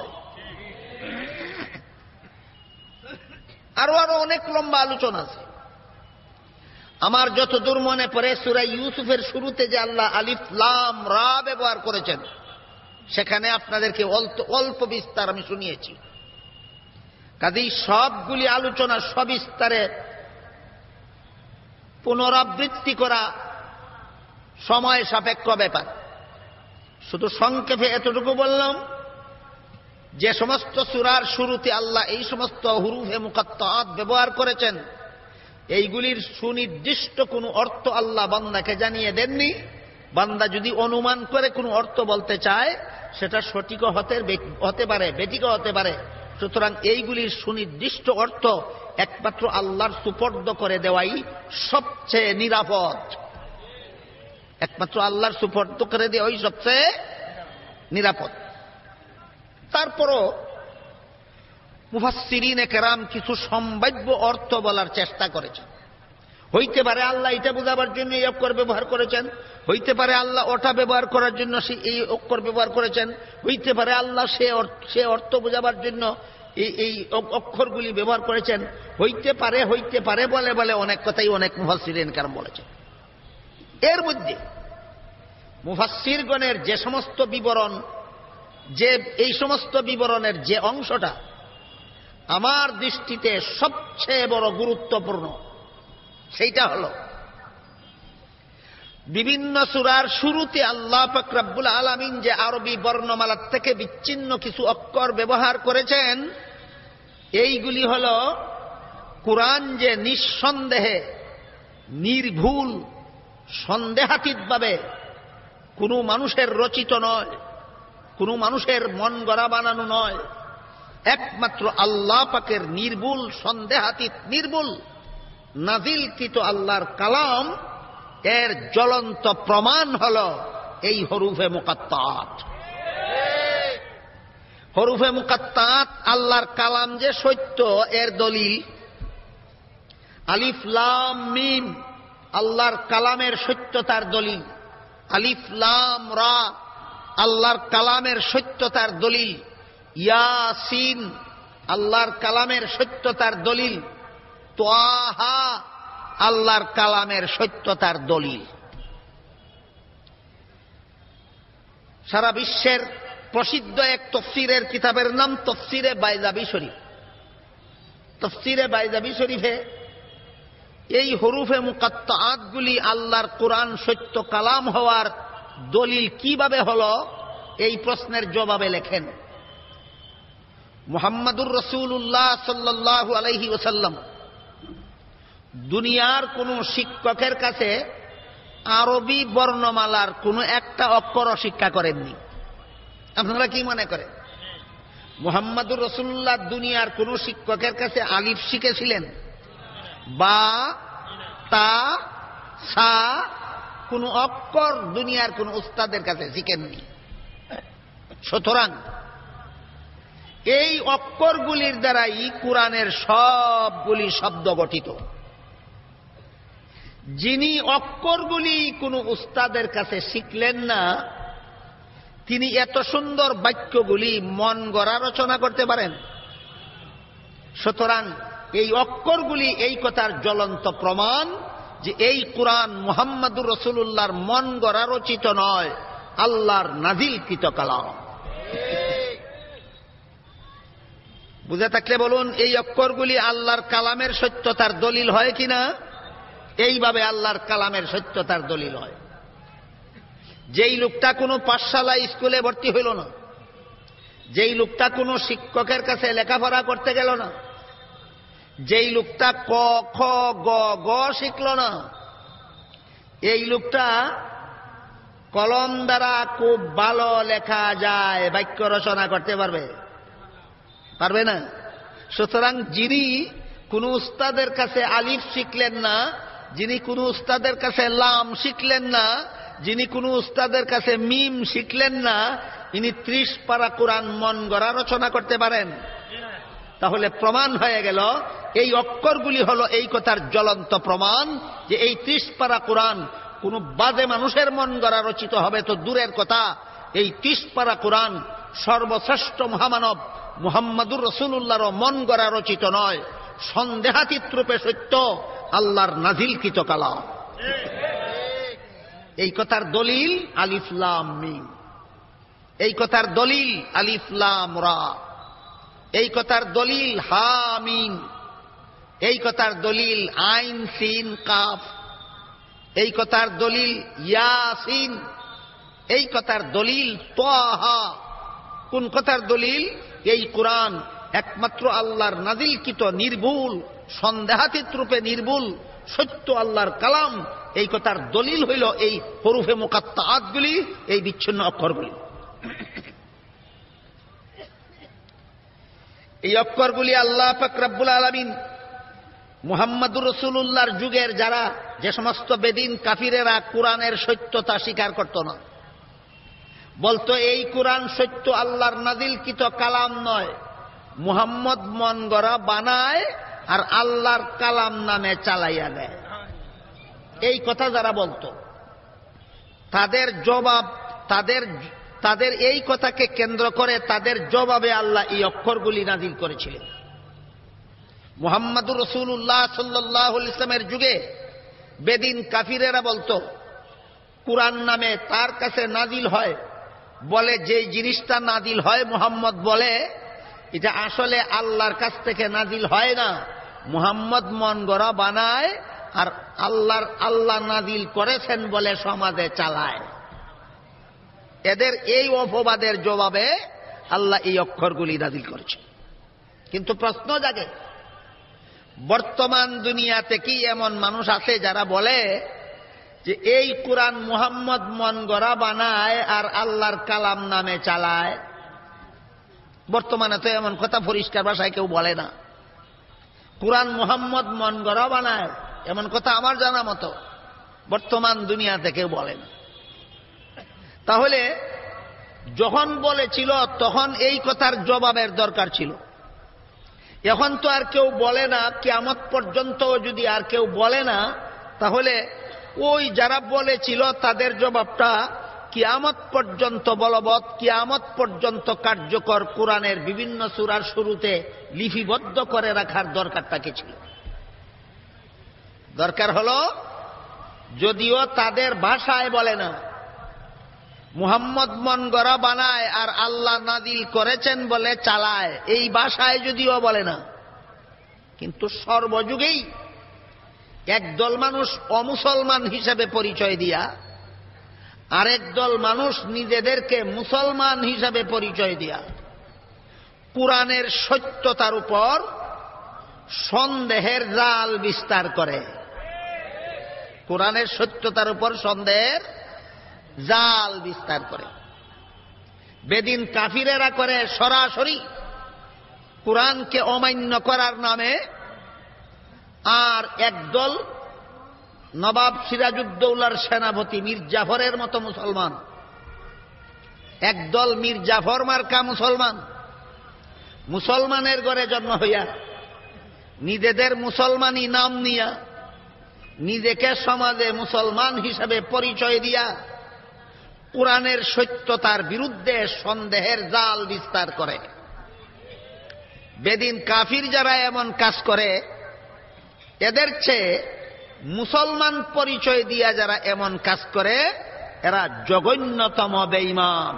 আরো অনেক লম্বা আলোচনা আছে। আমার যতদূর মনে পড়ে সূরা ইউসুফের শুরুতে যে আল্লাহ আলিফ লাম রা ব্যবহার করেছেন, সেখানে আপনাদেরকে অল্প বিস্তার আমি শুনিয়েছি। কাজেই সবগুলি আলোচনা সবিস্তারে পুনরাবৃত্তি করা সময় সাপেক্ষ ব্যাপার। শুধু সংক্ষেপে এতটুকু বললাম, যে সমস্ত সূরার শুরুতে আল্লাহ এই সমস্ত হুরুফে মুকাত্তাআত ব্যবহার করেছেন, এইগুলির সুনির্দিষ্ট কোনো অর্থ আল্লাহ বান্দাকে জানিয়ে দেননি। বান্দা যদি অনুমান করে কোনো অর্থ বলতে চায়, সেটা সঠিকও হতে পারে, বেঠিকও হতে পারে। সুতরাং এইগুলির সুনির্দিষ্ট অর্থ একমাত্র আল্লাহর সুপর্দ করে দেওয়াই সবচেয়ে নিরাপদ। একমাত্র আল্লাহর সুপর্দ করে দেওয়াই সবচেয়ে নিরাপদ। তারপরও মুফাসসিরিনে কেরাম কিছু সম্ভাব্য অর্থ বলার চেষ্টা করেছেন। হইতে পারে আল্লাহ এটা বোঝাবার জন্য এই অক্ষর ব্যবহার করেছেন, হইতে পারে আল্লাহ ওটা ব্যবহার করার জন্য এই অক্ষর ব্যবহার করেছেন, হইতে পারে আল্লাহ সে অর্থ বোঝাবার জন্য এই অক্ষরগুলি ব্যবহার করেছেন, হইতে পারে বলে বলে অনেক কথাই অনেক মুফাসসিরিন কেরাম বলেছেন। এর মধ্যে মুফাসসিরগণের যে সমস্ত বিবরণ, যে এই সমস্ত বিবরণের যে অংশটা আমার দৃষ্টিতে সবচেয়ে বড় গুরুত্বপূর্ণ, সেইটা হলো বিভিন্ন সূরার শুরুতে আল্লাহ পাক রব্বুল আলামিন যে আরবি বর্ণমালা থেকে বিচ্ছিন্ন কিছু অক্ষর ব্যবহার করেছেন, এইগুলি হলো কুরআন যে নিঃসন্দেহে নির্ভুল সন্দেহাতীতভাবে কোনো মানুষের রচিত নয়, কোনো মানুষের মন গড়া বানানো নয়, একমাত্র আল্লাহ পাকের নির্ভুল সন্দেহাতীত নির্ভুল নাজিলকৃত আল্লাহর কালাম। এর জ্বলন্ত প্রমাণ হল এই হরুফে মুকাত্তাআত। হরুফে মুকাত্তাআত আল্লাহর কালাম যে সত্য এর দলিল। আলিফ লাম মিম আল্লাহর কালামের সত্যতার দলিল। আলিফ লাম রা আল্লাহর কালামের সত্যতার দলিল। ইয়াসিন আল্লাহর কালামের সত্যতার দলিল। তাহা আল্লাহর কালামের সত্যতার দলিল। সারা বিশ্বের প্রসিদ্ধ এক তাফসীরের কিতাবের নাম তাফসীরে বাইজাবি শরীফ। তাফসীরে বাইজাবি শরীফে এই হরুফে মুকাত্তাআতগুলি আল্লাহর কোরআন সত্য কালাম হওয়ার দলিল কিভাবে হলো, এই প্রশ্নের জবাবে লেখেন, মুহাম্মাদুর রাসূলুল্লাহ সাল্লাল্লাহু আলাইহি ওয়াসাল্লাম দুনিয়ার কোন শিক্ষকের কাছে আরবি বর্ণমালার কোন একটা অক্ষর শিক্ষা করেননি। আপনারা কি মনে করেন? মুহাম্মাদুর রাসূলুল্লাহ দুনিয়ার কোন শিক্ষকের কাছে আলিফ শিখেছিলেন? বা তা সা কোন অক্ষর দুনিয়ার কোন উস্তাদের কাছে শিখেননি। সুতরাং এই অক্ষরগুলির দ্বারাই কুরআনের সবগুলি শব্দ গঠিত। যিনি অক্ষরগুলি কোনো উস্তাদের কাছে শিখলেন না, তিনি এত সুন্দর বাক্যগুলি মন গড়া রচনা করতে পারেন? সুতরাং এই অক্ষরগুলি এই কথার জ্বলন্ত প্রমাণ যে এই কুরআন মুহাম্মাদুর রাসূলুল্লাহর মন গড়া রচিত নয়, আল্লাহর নাজিলকৃত কালাম। বুঝে থাকলে বলুন, এই অক্ষরগুলি আল্লাহর কালামের সত্যতার দলিল হয় কিনা? এইভাবে আল্লাহর কালামের সত্যতার দলিল হয়। যেই লোকটা কোনো পাঠশালা স্কুলে ভর্তি হইল না, যেই লোকটা কোনো শিক্ষকের কাছে লেখাপড়া করতে গেল না, যেই লোকটা ক খ গ গ শিখল না, এই লোকটা কলম দ্বারা খুব ভালো লেখা যায় বাক্য রচনা করতে পারবে? পারবে না। সুতরাং যিনি কোন উস্তাদের কাছে আলিফ শিখলেন না, যিনি কোন উস্তাদের কাছে লাম শিখলেন না, যিনি কোন উস্তাদের কাছে মিম শিখলেন না, ইনি 30 পারা কোরআন মন গড়া রচনা করতে পারেন? তাহলে প্রমাণ হয়ে গেল এই অক্ষরগুলি হলো এই কথার জ্বলন্ত প্রমাণ যে এই 30 পারা কোরআন কোন বাজে মানুষের মন গড়া রচিত হবে তো দূরের কথা, এই 30 পারা কোরআন সর্বশ্রেষ্ঠ মহামানব মুহাম্মাদুর রাসূলুল্লাহর মন গড়া রচিত নয়, সন্দেহাতীত রূপে সত্য আল্লাহর নাজিলকৃত কালাম। এই কথার দলিল আলিফ লাম মিম, এই কথার দলিল আলিফ লাম রা, এই কথার দলিল হা মিম, এই কথার দলিল আইন সিন কাফ, এই কথার দলিল ইয়াসিন, এই কথার দলিল তাহা। কোন কথার দলিল? এই কোরআন একমাত্র আল্লাহর নাজিলকৃত নির্ভুল, সন্দেহাতীত রূপে নির্ভুল সত্য আল্লাহর কালাম। এই কথার দলিল হইল এই হরুফে মুকাত্তাআতগুলি, এই বিচ্ছিন্ন অক্ষরগুলি। এই অক্ষরগুলি আল্লাহ পাক রব্বুল আলামিন মুহাম্মদুর রাসূলুল্লাহর যুগের যারা যে সমস্ত বেদিন কাফিরেরা কোরআনের সত্যতা স্বীকার করত না, বলতো এই কোরআন সত্য আল্লাহর নাজিলকৃত কালাম নয়, মুহাম্মদ মন গড়া বানায় আর আল্লাহর কালাম নামে চালাইয়া দেয়। এই কথা যারা বলতো তাদের জবাব, তাদের এই কথাকে কেন্দ্র করে তাদের জবাবে আল্লাহ এই অক্ষরগুলি নাজিল করেছিলেন। মুহাম্মদুর রাসূলুল্লাহ সাল্লাল্লাহু আলাইহি ওয়াসাল্লামের যুগে বেদিন কাফিরেরা বলতো কুরআন নামে তার কাছে নাজিল হয়, বলে যে জিনিসটা নাজিল হয় মুহাম্মদ বলে এটা আসলে আল্লাহর কাছ থেকে নাজিল হয় না, মুহাম্মদ মন গড়া বানায় আর আল্লাহ নাজিল করেছেন বলে সমাজে চালায়। এদের এই অপবাদের জবাবে আল্লাহ এই অক্ষরগুলি নাজিল করেছেন। কিন্তু প্রশ্ন জাগে, বর্তমান দুনিয়াতে কি এমন মানুষ আছে যারা বলে যে এই কুরআন মুহাম্মদ মন গড়া বানায় আর আল্লাহর কালাম নামে চালায়? বর্তমানে তো এমন কথা পরিষ্কার ভাষায় কেউ বলে না। কুরআন মুহাম্মদ মন গড়া বানায় এমন কথা আমার জানা মতো বর্তমান দুনিয়াতে কেউ বলে না। তাহলে যখন বলেছিল তখন এই কথার জবাবের দরকার ছিল। এখন তো আর কেউ বলে না, কিয়ামত পর্যন্ত যদি আর কেউ বলে না, তাহলে ওই যারা বলেছিল তাদের জবাবটা কিয়ামত পর্যন্ত বলবৎ, কিয়ামত পর্যন্ত কার্যকর কোরআনের বিভিন্ন সূরার শুরুতে লিপিবদ্ধ করে রাখার দরকারটা কি ছিল? দরকার হলো, যদিও তাদের ভাষায় বলে না, মুহাম্মদ মন গড়া বানায় আর আল্লাহ নাজিল করেছেন বলে চালায়, এই ভাষায় যদিও বলে না, কিন্তু সর্বযুগেই একদল মানুষ অমুসলমান হিসেবে পরিচয় দিয়া আরেক দল মানুষ নিজেদেরকে মুসলমান হিসাবে পরিচয় দিয়া কুরআনের সত্যতার উপর সন্দেহের জাল বিস্তার করে। কুরআনের সত্যতার উপর সন্দেহের জাল বিস্তার করে। বেদিন কাফিরেরা করে সরাসরি কুরআনকে অমান্য করার নামে, আর একদল নবাব সিরাজউদ্দৌলার সেনাপতি মীর জাফরের মতো মুসলমান, একদল মীর জাফর মার্কা মুসলমান, মুসলমানের ঘরে জন্ম হইয়া নিজেদের মুসলমানি নাম নিয়া নিজেকে সমাজে মুসলমান হিসাবে পরিচয় দিয়া কুরআনের সত্যতার বিরুদ্ধে সন্দেহের জাল বিস্তার করে। বেদিন কাফির যারা এমন কাজ করে, এদের চেয়ে মুসলমান পরিচয় দিয়া যারা এমন কাজ করে, এরা জঘন্যতম বেঈমান।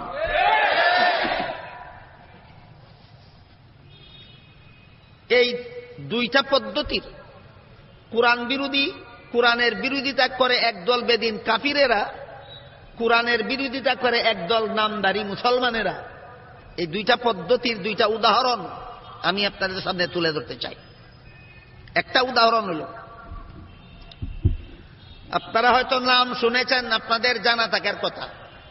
এই দুইটা পদ্ধতির কুরআন বিরোধী, কুরআনের বিরোধিতা করে একদল বেদিন কাফিরেরা, কুরআনের বিরোধিতা করে একদল নামদারি মুসলমানেরা, এই দুইটা পদ্ধতির দুইটা উদাহরণ আমি আপনাদের সামনে তুলে ধরতে চাই। একটা উদাহরণ হল, আপনারা হয়তো নাম শুনেছেন, আপনাদের জানা থাকার কথা,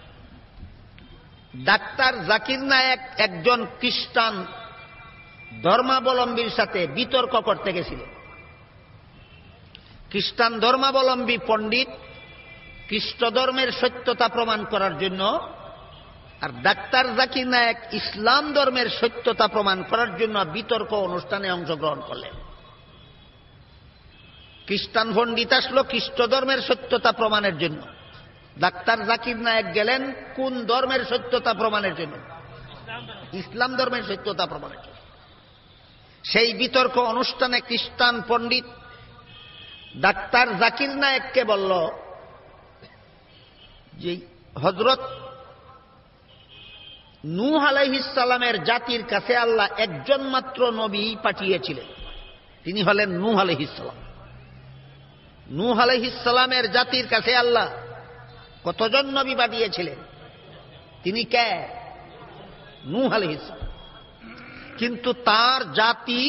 ডাক্তার জাকির নায়েক একজন খ্রিস্টান ধর্মাবলম্বীর সাথে বিতর্ক করতে গেছিলেন। খ্রিস্টান ধর্মাবলম্বী পণ্ডিত খ্রিস্ট ধর্মের সত্যতা প্রমাণ করার জন্য, আর ডাক্তার জাকির নায়েক ইসলাম ধর্মের সত্যতা প্রমাণ করার জন্য বিতর্ক অনুষ্ঠানে অংশগ্রহণ করলেন। খ্রিস্টান পণ্ডিত আসলো খ্রিস্ট ধর্মের সত্যতা প্রমাণের জন্য, ডাক্তার জাকির নায়েক গেলেন কোন ধর্মের সত্যতা প্রমাণের জন্য? ইসলাম ধর্মের সত্যতা প্রমাণের জন্য। সেই বিতর্ক অনুষ্ঠানে খ্রিস্টান পণ্ডিত ডাক্তার জাকির নায়েককে বলল যে হযরত নূহ আলাইহিস সালামের জাতির কাছে আল্লাহ একজন মাত্র নবী পাঠিয়েছিলেন, তিনি হলেন নূহ আলাইহিস সালাম। নূহ আলাইহিস সালামের জাতির কাছে আল্লাহ কতজন নবী পাঠিয়েছিলেন? তিনি কে? নূহ আলাইহিস সালাম। কিন্তু তার জাতি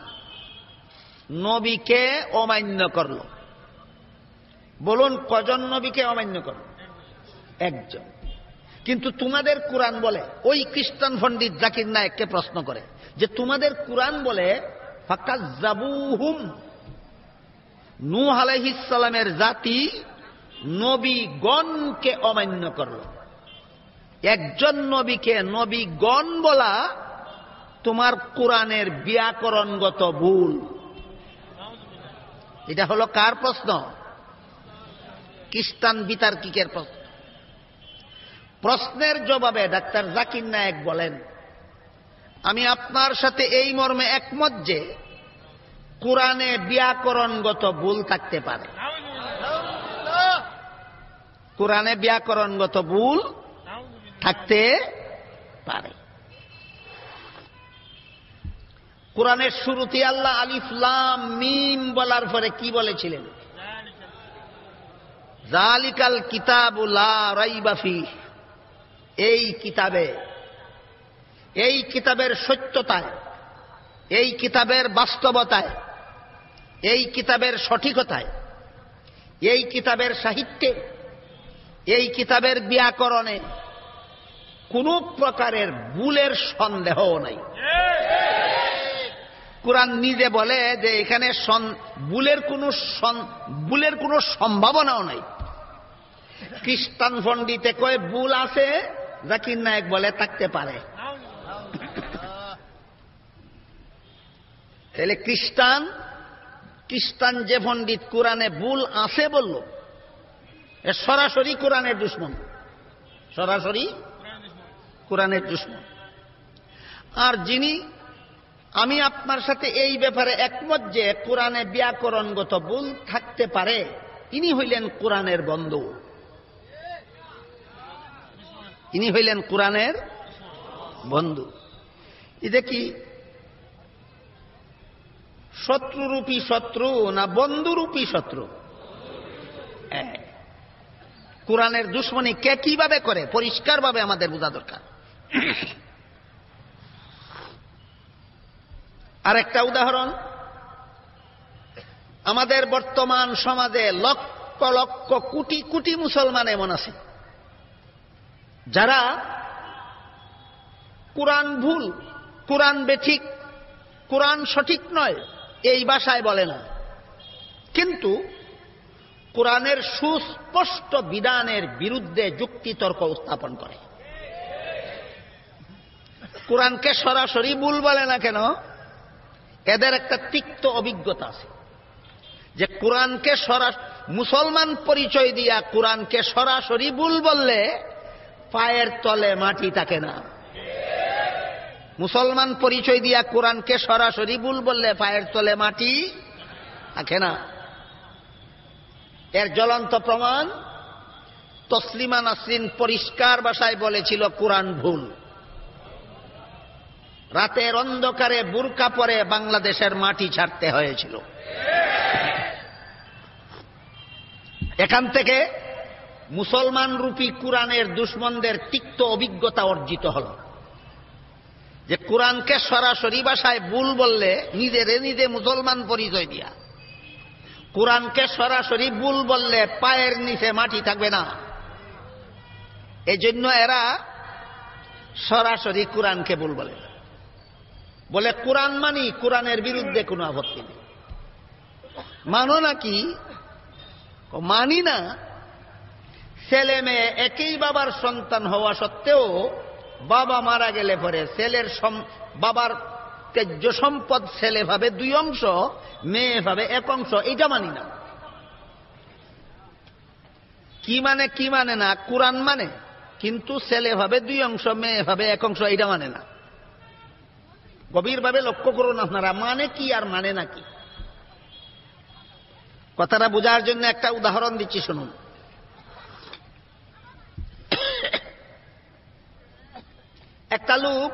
নবীকে অমান্য করল। বলুন কজন নবীকে অমান্য করল? একজন। কিন্তু তোমাদের কোরআন বলে, ওই খ্রিস্টান পণ্ডিত জাকির নায়েককে প্রশ্ন করে যে তোমাদের কোরআন বলে ফাকাজ্জাবুহুম, নূহ আলাইহিস সালামের জাতি নবীগণকে অমান্য করল। একজন নবীকে নবীগণ বলা তোমার কোরআনের ব্যাকরণগত ভুল। এটা হলো কার প্রশ্ন? খ্রিস্টান বিতার্কিকের প্রশ্ন। প্রশ্নের জবাবে ডাক্তার জাকির নায়েক বলেন, আমি আপনার সাথে এই মর্মে একমত যে কোরআনে ব্যাকরণগত ভুল থাকতে পারে। কোরআনে ব্যাকরণগত ভুল থাকতে পারে। কোরআনের শুরুতে আল্লাহ আলিফ লাম মিম বলার পরে কি বলেছিলেন? যালিকাল কিতাবু লা রাইবা ফীহ। এই কিতাবের সত্যতায়, এই কিতাবের বাস্তবতায়, এই কিতাবের সঠিকতায়, এই কিতাবের সাহিত্যে, এই কিতাবের ব্যাকরণে কোন প্রকারের ভুলের সন্দেহও নাই। কোরআন নিজে বলে যে এখানে ভুলের কোনো সম্ভাবনাও নাই। খ্রিস্টান পণ্ডিতে কয় ভুল আছে, জাকির নায়েক বলে থাকতে পারে। তাহলে খ্রিস্টান যে পণ্ডিত কোরআনে ভুল আছে বলল, এ সরাসরি কোরআনের দুশমন, সরাসরি কোরআনের দুশমন। আর যিনি, আমি আপনার সাথে এই ব্যাপারে একমত যে কোরআনে ব্যাকরণগত ভুল থাকতে পারে, ইনি হইলেন কোরআনের বন্ধু, ইনি হইলেন কোরআনের বন্ধু। এটা কি শত্রুরূপী শত্রু না বন্ধুরূপী শত্রু? কোরআনের দুশ্মনী কে কিভাবে করে পরিষ্কারভাবে আমাদের বোঝা দরকার। আরেকটা উদাহরণ, আমাদের বর্তমান সমাজে লক্ষ লক্ষ কোটি কোটি মুসলমান এমন আছে যারা কোরআন ভুল, কোরআন বেঠিক, কোরআন সঠিক নয় এই ভাষায় বলে না, কিন্তু কোরআনের সুস্পষ্ট বিধানের বিরুদ্ধে যুক্তিতর্ক উত্থাপন করে। কোরআনকে সরাসরি ভুল বলে না কেন? এদের একটা তিক্ত অভিজ্ঞতা আছে যে কোরআনকে মুসলমান পরিচয় দিয়া কোরআনকে সরাসরি ভুল বললে পায়ের তলে মাটি থাকে না। মুসলমান পরিচয় দিয়া কোরআনকে সরাসরি ভুল বললে পায়ের তলে মাটি থাকে না। এর জ্বলন্ত প্রমাণ তসলিমা নাসরিন পরিষ্কার ভাষায় বলেছিল কোরআন ভুল। রাতের অন্ধকারে বুরকা পরে বাংলাদেশের মাটি ছাড়তে হয়েছিল। এখান থেকে মুসলমান রূপী কোরআনের দুশমনদের তিক্ত অভিজ্ঞতা অর্জিত হল যে কোরআনকে সরাসরি ভাষায় ভুল বললে নিজে মুসলমান পরিচয় দিয়া, কোরআনকে সরাসরি ভুল বললে পায়ের নিচে মাটি থাকবে না। এই জন্য এরা সরাসরি কোরআনকে ভুল বলে, বলে কোরআন মানি, কোরআনের বিরুদ্ধে কোনো আপত্তি নেই। মানো নাকি? মানি না। ছেলে মেয়ে একই বাবার সন্তান হওয়া সত্ত্বেও বাবা মারা গেলে পরে ছেলের বাবার ত্যায্য সম্পদ ছেলে ভাবে 2 অংশ, মেয়ে ভাবে 1 অংশ, এটা মানি না। কি মানে না? কোরআন মানে, কিন্তু ছেলে ভাবে 2 অংশ, মেয়ে ভাবে 1 অংশ, এটা মানে না। গভীরভাবে লক্ষ্য করুন আপনারা, মানে কি আর মানে না কি। কথাটা বোঝার জন্য একটা উদাহরণ দিচ্ছি, শুনুন। একটা লোক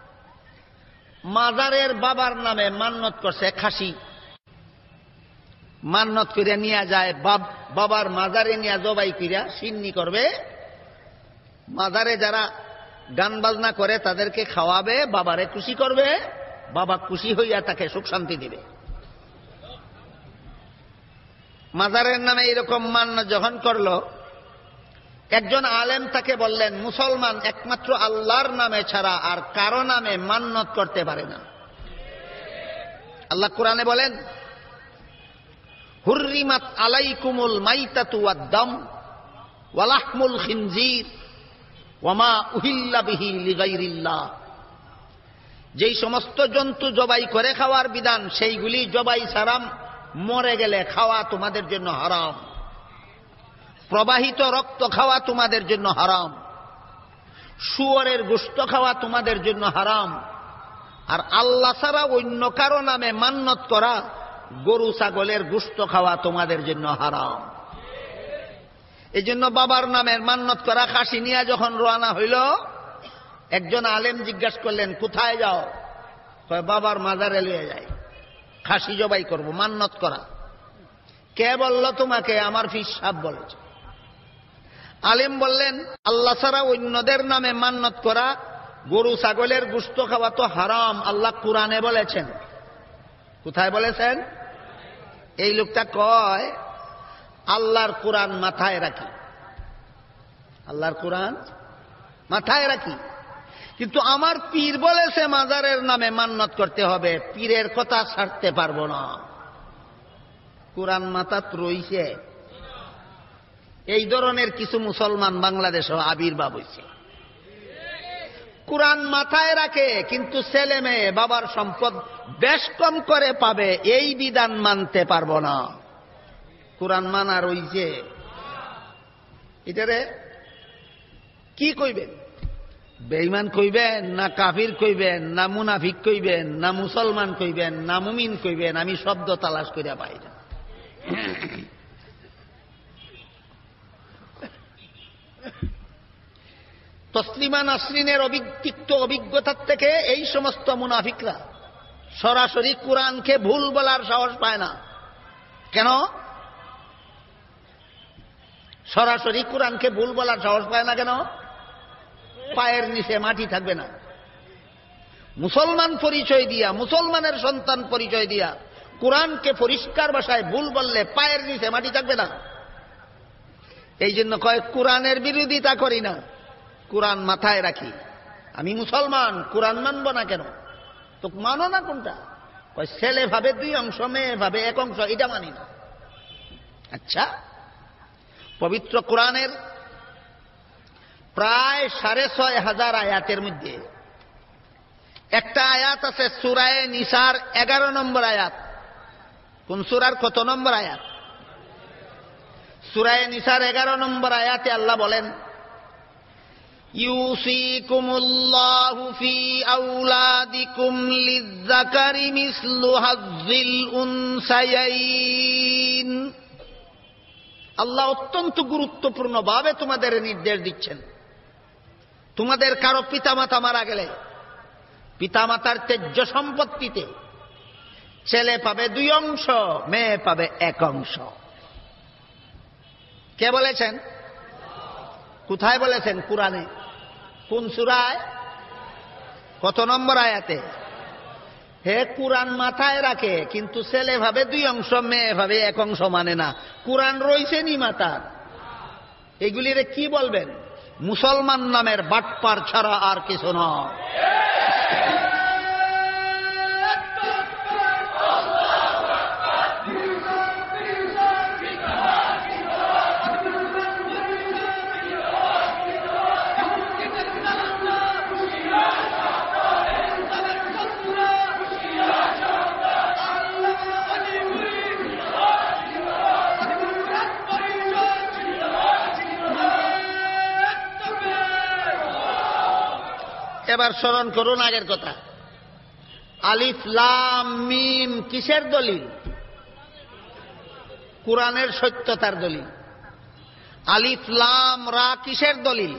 মাজারের বাবার নামে মান্নত করছে খাসি। মান্নত করে নিয়ে যায়, বাবার মাজারে নিয়ে জবাই করিয়া সিন্নি করবে, মাজারে যারা গান বাজনা করে তাদেরকে খাওয়াবে, বাবারে খুশি করবে, বাবা খুশি হইয়া তাকে সুখ শান্তি দিবে। মাজারের নামে এরকম মান্য যখন করল, একজন আলেম তাকে বললেন, মুসলমান একমাত্র আল্লাহর নামে ছাড়া আর কারো নামে মান্নত করতে পারে না। আল্লাহ কোরআনে বলেন, হুররিমাত আলাইকুমুল মাইতাতু ওয়াদ-দাম ওয়া লাহমুল খিনজির ওয়া মা উহিল্লা বিহি লিগাইরিল্লাহ। যেই সমস্ত জন্তু জবাই করে খাওয়ার বিধান, সেইগুলি জবাই ছাড়া মরে গেলে খাওয়া তোমাদের জন্য হারাম। প্রবাহিত রক্ত খাওয়া তোমাদের জন্য হারাম, শুয়োরের গোশত খাওয়া তোমাদের জন্য হারাম, আর আল্লাহ ছাড়া অন্য কারো নামে মান্নত করা, গরু ছাগলের গোশত খাওয়া তোমাদের জন্য হারাম। এই জন্য বাবার নামের মান্নত করা খাসি নিয়ে যখন রওনা হইল, একজন আলেম জিজ্ঞাসা করলেন, কোথায় যাও? কয়, বাবার মাজারে লইয়া যাই, খাসি জবাই করব, মান্নত করা। কে বলল তোমাকে? আমার পীর সাহেব বলেছে। আলেম বললেন, আল্লাহ ছাড়া অন্যদের নামে মান্নত করা, গরু ছাগলের গোশত খাওয়া তো হারাম, আল্লাহ কোরআনে বলেছেন। কোথায় বলেছেন? এই লোকটা কয়, আল্লাহর কোরআন মাথায় রাখি, আল্লাহর কোরআন মাথায় রাখি, কিন্তু আমার পীর বলেছে মাজারের নামে মান্নত করতে হবে, পীরের কথা ছাড়তে পারবো না। কোরআন মাথাত রইছে। এই ধরনের কিছু মুসলমান বাংলাদেশও আবির্ভাব হয়েছে। কোরআন মাথায় রাখে, কিন্তু ছেলে মেয়ে বাবার সম্পদ বেশ কম করে পাবে, এই বিধান মানতে পারবো না। কোরআন মানা রইছে। এটারে কি কইবেন? বেঈমান কইবেন, না কাফির কইবেন, না মুনাফিক কইবেন, না মুসলমান কইবেন, না মুমিন কইবেন? আমি শব্দ তালাশ করিয়া পাই না। তসলিমা নাসরিনের তিক্ত অভিজ্ঞতার থেকে এই সমস্ত মুনাফিকরা সরাসরি কোরআনকে ভুল বলার সাহস পায় না। কেন সরাসরি কোরআনকে ভুল বলার সাহস পায় না? কেন? পায়ের নিচে মাটি থাকবে না। মুসলমান পরিচয় দিয়া, মুসলমানের সন্তান পরিচয় দিয়া কোরআনকে পরিষ্কার ভাষায় ভুল বললে পায়ের নিচে মাটি থাকবে না। এই জন্য কয়, কোরআনের বিরোধিতা করি না, কোরআন মাথায় রাখি। আমি মুসলমান, কোরআন মানব না কেন? তো মানো না কোনটা? কয়, ছেলে ভাবে দুই অংশ, মেয়ে ভাবে এক অংশ, এটা মানি না। আচ্ছা, পবিত্র কোরআনের প্রায় 6,500 আয়াতের মধ্যে একটা আয়াত আছে সূরা নিসার 11 নম্বর আয়াত। কোন সূরার কত নম্বর আয়াত? সূরা নিসার 11 নম্বর আয়াতে আল্লাহ বলেন, ইউসিকুমুল্লাহু ফি আওলাদিকুম লিয-যাকারি মিসলু হাযযিল উনসায়াইন। আল্লাহ অত্যন্ত গুরুত্বপূর্ণ ভাবে তোমাদের নির্দেশ দিচ্ছেন, তোমাদের কারো পিতামাতা মারা গেলে পিতামাতার তেজ্য সম্পত্তিতে ছেলে পাবে 2 অংশ, মেয়ে পাবে 1 অংশ। কে বলেছেন? কোথায় বলেছেন? কোরআনে। কোন সূরায়? কত নম্বর আয়াতে? হে, কোরআন মাথায় রাখে, কিন্তু ছেলে ভাবে 2 অংশ, মেয়ে ভাবে 1 অংশ মানে না। কোরআন রইছে নি মাথার। এগুলিরে কি বলবেন? মুসলমান নামের বাটপার ছাড়া আর কিছু নয়। এবার স্মরণ করুন আগের কথা। আলিফ লাম মিম কিসের দলিল? কোরআনের সত্যতার দলিল। আলিফ লাম রা কিসের দলিল?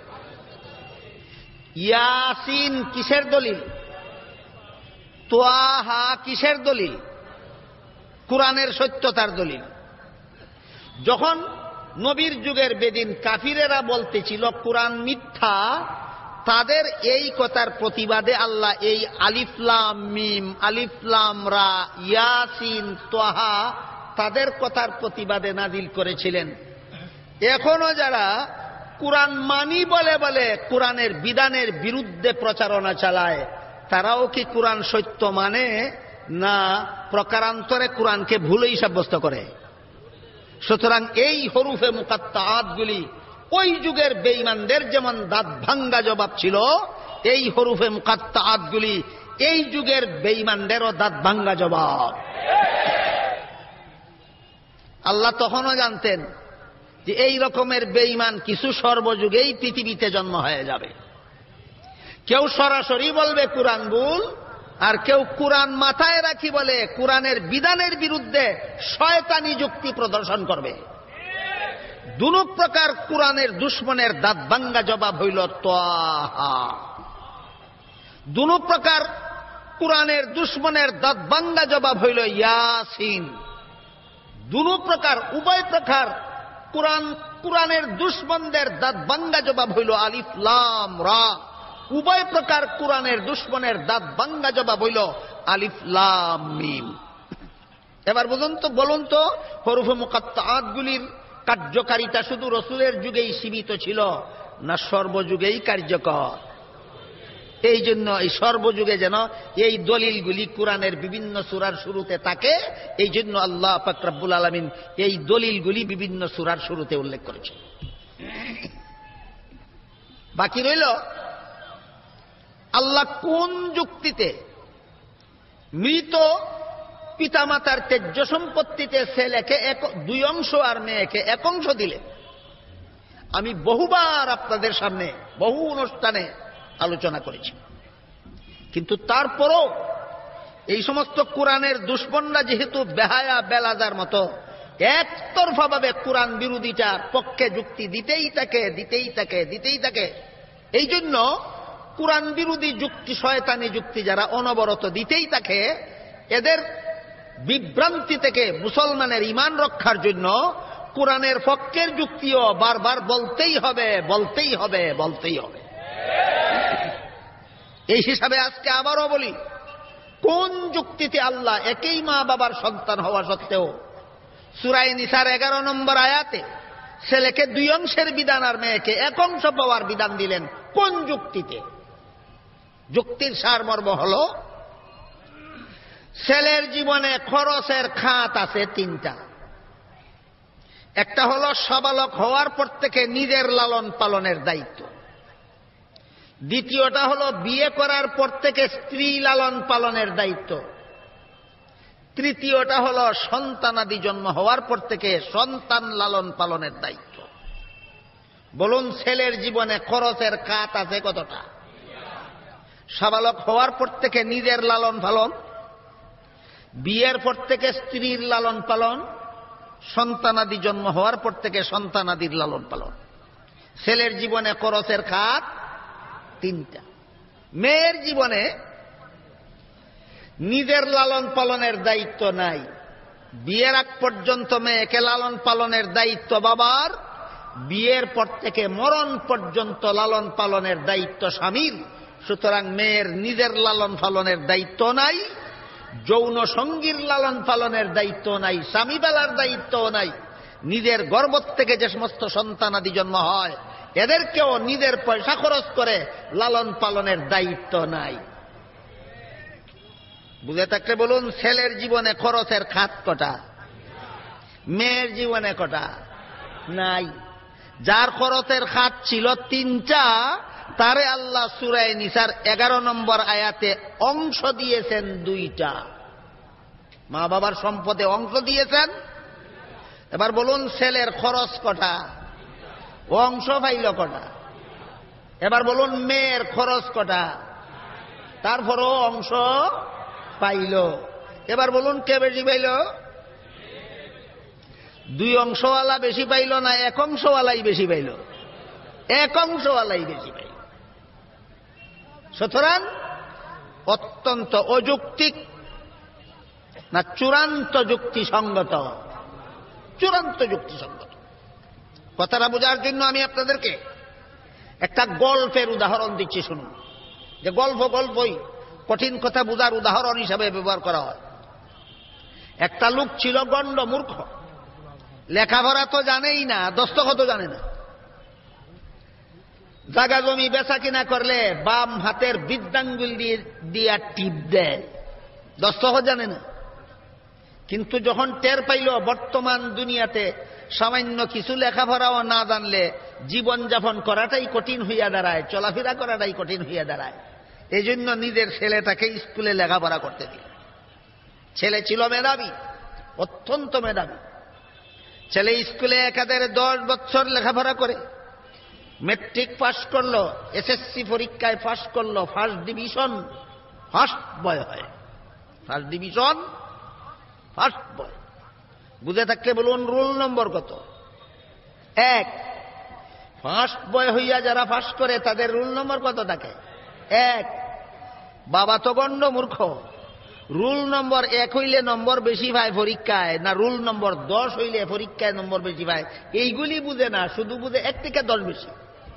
ইয়াসিন কিসের দলিল? তোয়াহা কিসের দলিল? কুরআনের সত্যতার দলিল। যখন নবীর যুগের বেদিন কাফিরেরা বলতেছিল কুরআন মিথ্যা, তাদের এই কথার প্রতিবাদে আল্লাহ এই আলিফ লাম মিম, আলিফ লাম রা, ইয়াসিন, তাহা তাদের কথার প্রতিবাদে নাজিল করেছিলেন। এখনো যারা কুরআন মানি বলে বলে কুরআনের বিধানের বিরুদ্ধে প্রচারণা চালায়, তারাও কি কুরআন সত্য মানে না প্রকারান্তরে কুরআনকে ভুলই সাব্যস্ত করে? সুতরাং এই হরুফে মুকাত্তাআতগুলি ওই যুগের বেঈমানদের যেমন দাঁত ভাঙ্গা জবাব ছিল, এই হরুফে মুকাত্তাআতগুলি এই যুগের বেঈমানদেরও দাঁত ভাঙ্গা জবাব। আল্লাহ তখনও জানতেন যে এই রকমের বেঈমান কিছু সর্বযুগেই পৃথিবীতে জন্ম হয়ে যাবে। কেউ সরাসরি বলবে কুরআন ভুল, আর কেউ কুরআন মাথায় রাখি বলে কুরআনের বিধানের বিরুদ্ধে শয়তানি যুক্তি প্রদর্শন করবে। দুনো প্রকার কুরআনের দুশমনের দাঁত ভাঙ্গা জবাব হইল তাহা। দুনো প্রকার কুরআনের দুশমনের দাঁত ভাঙ্গা জবাব হইল ইয়াসিন। দুনো প্রকার উভয় প্রকার কুরআনের দুশমনদের দাঁত ভাঙ্গা জবাব হইল আলিফ লাম রা। উভয় প্রকার কুরআনের দুশমনের দাঁত ভাঙ্গা জবাব হইল আলিফ লাম মিম। এবার বলুন তো হরুফে মুকাত্তাআতগুলির কার্যকারিতা শুধু রাসূলের যুগেই সীমিত ছিল না সর্বযুগেই কার্যকর? এই জন্য এই সর্বযুগে যেন এই দলিলগুলি কুরআনের বিভিন্ন সূরার শুরুতে থাকে, এই জন্য আল্লাহ পাক রব্বুল আলামিন এই দলিলগুলি বিভিন্ন সূরার শুরুতে উল্লেখ করেছেন। বাকি রইল আল্লাহ কোন যুক্তিতে মৃত পিতামাতার তেজ্য সম্পত্তিতে ছেলেকে দুই অংশ আর মেয়েকে এক অংশ দিলেন। আমি বহুবার আপনাদের সামনে বহু অনুষ্ঠানে আলোচনা করেছি, কিন্তু তারপরও এই সমস্ত কুরআনের দুশমনরা যেহেতু বেহায়া বেলাদার মতো একতরফাভাবে কুরআন বিরোধিতার পক্ষে যুক্তি দিতেই থাকে, এই জন্য কুরআন বিরোধী যুক্তি, শয়তানি যুক্তি যারা অনবরত দিতেই থাকে, এদের বিভ্রান্তি থেকে মুসলমানের ঈমান রক্ষার জন্য কুরআনের পক্ষের যুক্তিও বারবার বলতেই হবে। এই হিসাবে আজকে আবারও বলি, কোন যুক্তিতে আল্লাহ একই মা বাবার সন্তান হওয়া সত্ত্বেও সূরা নিসার 11 নম্বর আয়াতে ছেলেকে দুই অংশের বিধান আর মেয়েকে এক অংশ পাওয়ার বিধান দিলেন? কোন যুক্তিতে? যুক্তির সারমর্ম হল, ছেলের জীবনে খরচের খাত আছে তিনটা। একটা হলো সাবালক হওয়ার পর থেকে নিজের লালন পালনের দায়িত্ব। দ্বিতীয়টা হলো বিয়ে করার পর থেকে স্ত্রী লালন পালনের দায়িত্ব। তৃতীয়টা হলো সন্তানাদি জন্ম হওয়ার পর থেকে সন্তান লালন পালনের দায়িত্ব। বলুন, ছেলের জীবনে খরচের খাত আছে কতটা? সাবালক হওয়ার পর থেকে নিজের লালন পালন, বিয়ের পর থেকে স্ত্রীর লালন পালন, সন্তানাদি জন্ম হওয়ার পর থেকে সন্তানাদির লালন পালন। ছেলের জীবনে খরচের খাত তিনটা। মেয়ের জীবনে নিজের লালন পালনের দায়িত্ব নাই। বিয়ের আগ পর্যন্ত মেয়েকে লালন পালনের দায়িত্ব বাবার, বিয়ের পর থেকে মরণ পর্যন্ত লালন পালনের দায়িত্ব স্বামীর। সুতরাং মেয়ের নিজের লালন পালনের দায়িত্ব নাই, যৌন সঙ্গীর লালন পালনের দায়িত্ব নাই, স্বামী বেলার দায়িত্ব নাই। নিজের গর্ভ থেকে যে সমস্ত সন্তানাদি জন্ম হয় এদেরকেও নিজের পয়সা খরচ করে লালন পালনের দায়িত্ব নাই। বুঝে থাকলে বলুন, ছেলের জীবনে খরচের খাত কটা? মেয়ের জীবনে কটা? নাই। যার খরচের খাত ছিল তিনটা, তারে আল্লাহ সূরা নিসার 11 নম্বর আয়াতে অংশ দিয়েছেন দুইটা। মা বাবার সম্পদে অংশ দিয়েছেন। এবার বলুন, ছেলের খরচ কটা? অংশ পাইল কটা? এবার বলুন, মেয়ের খরচ কটা? তারপরও অংশ পাইল। এবার বলুন, কে বেশি পাইল? দুই অংশওয়ালা বেশি পাইল না এক অংশওয়ালাই বেশি পাইল? এক অংশওয়ালাই বেশি পাইল। সুতরাং অত্যন্ত অযৌক্তিক না চূড়ান্ত যুক্তিসঙ্গত? চূড়ান্ত যুক্তিসঙ্গত। কথাটা বোঝার জন্য আমি আপনাদেরকে একটা গল্পের উদাহরণ দিচ্ছি, শুনুন। যে গল্পই কঠিন কথা বোঝার উদাহরণ হিসাবে ব্যবহার করা হয়। একটা লোক ছিল গণ্ড মূর্খ, লেখাপড়া তো জানেই না, দস্তখত জানে না। জায়গা জমি বেচা কিনা করলে বাম হাতের বৃদ্ধাঙ্গুল দিয়ে টিপ দেয়, দস্তখত জানে না। কিন্তু যখন টের পাইল বর্তমান দুনিয়াতে সামান্য কিছু লেখাপড়াও না জানলে জীবনযাপন করাটাই কঠিন হইয়া দাঁড়ায়, চলাফেরা করাটাই কঠিন হইয়া দাঁড়ায়, এই জন্য নিজের ছেলেটাকে স্কুলে লেখাপড়া করতে দিল। ছেলে ছিল মেধাবী, অত্যন্ত মেধাবী। ছেলে স্কুলে একাধারে 10 বছর লেখাপড়া করে মেট্রিক পাস করলো, এসএসসি পরীক্ষায় পাস করলো, ফার্স্ট ডিভিশন, ফার্স্ট বয় হয়। First division, first boy. বুঝে থাকলে বলুন রোল নম্বর কত? 1। ফার্স্ট বয় হইয়া যারা পাস করে তাদের রোল নম্বর কত থাকে? 1। বাবা তো গণ্ড মূর্খ, রুল নম্বর 1 হইলে নম্বর বেশি পায় পরীক্ষায়, না রুল নম্বর 10 হইলে পরীক্ষায় নম্বর বেশি পায়, এইগুলি বুঝে না, শুধু বুঝে 1 থেকে 10 বেশি।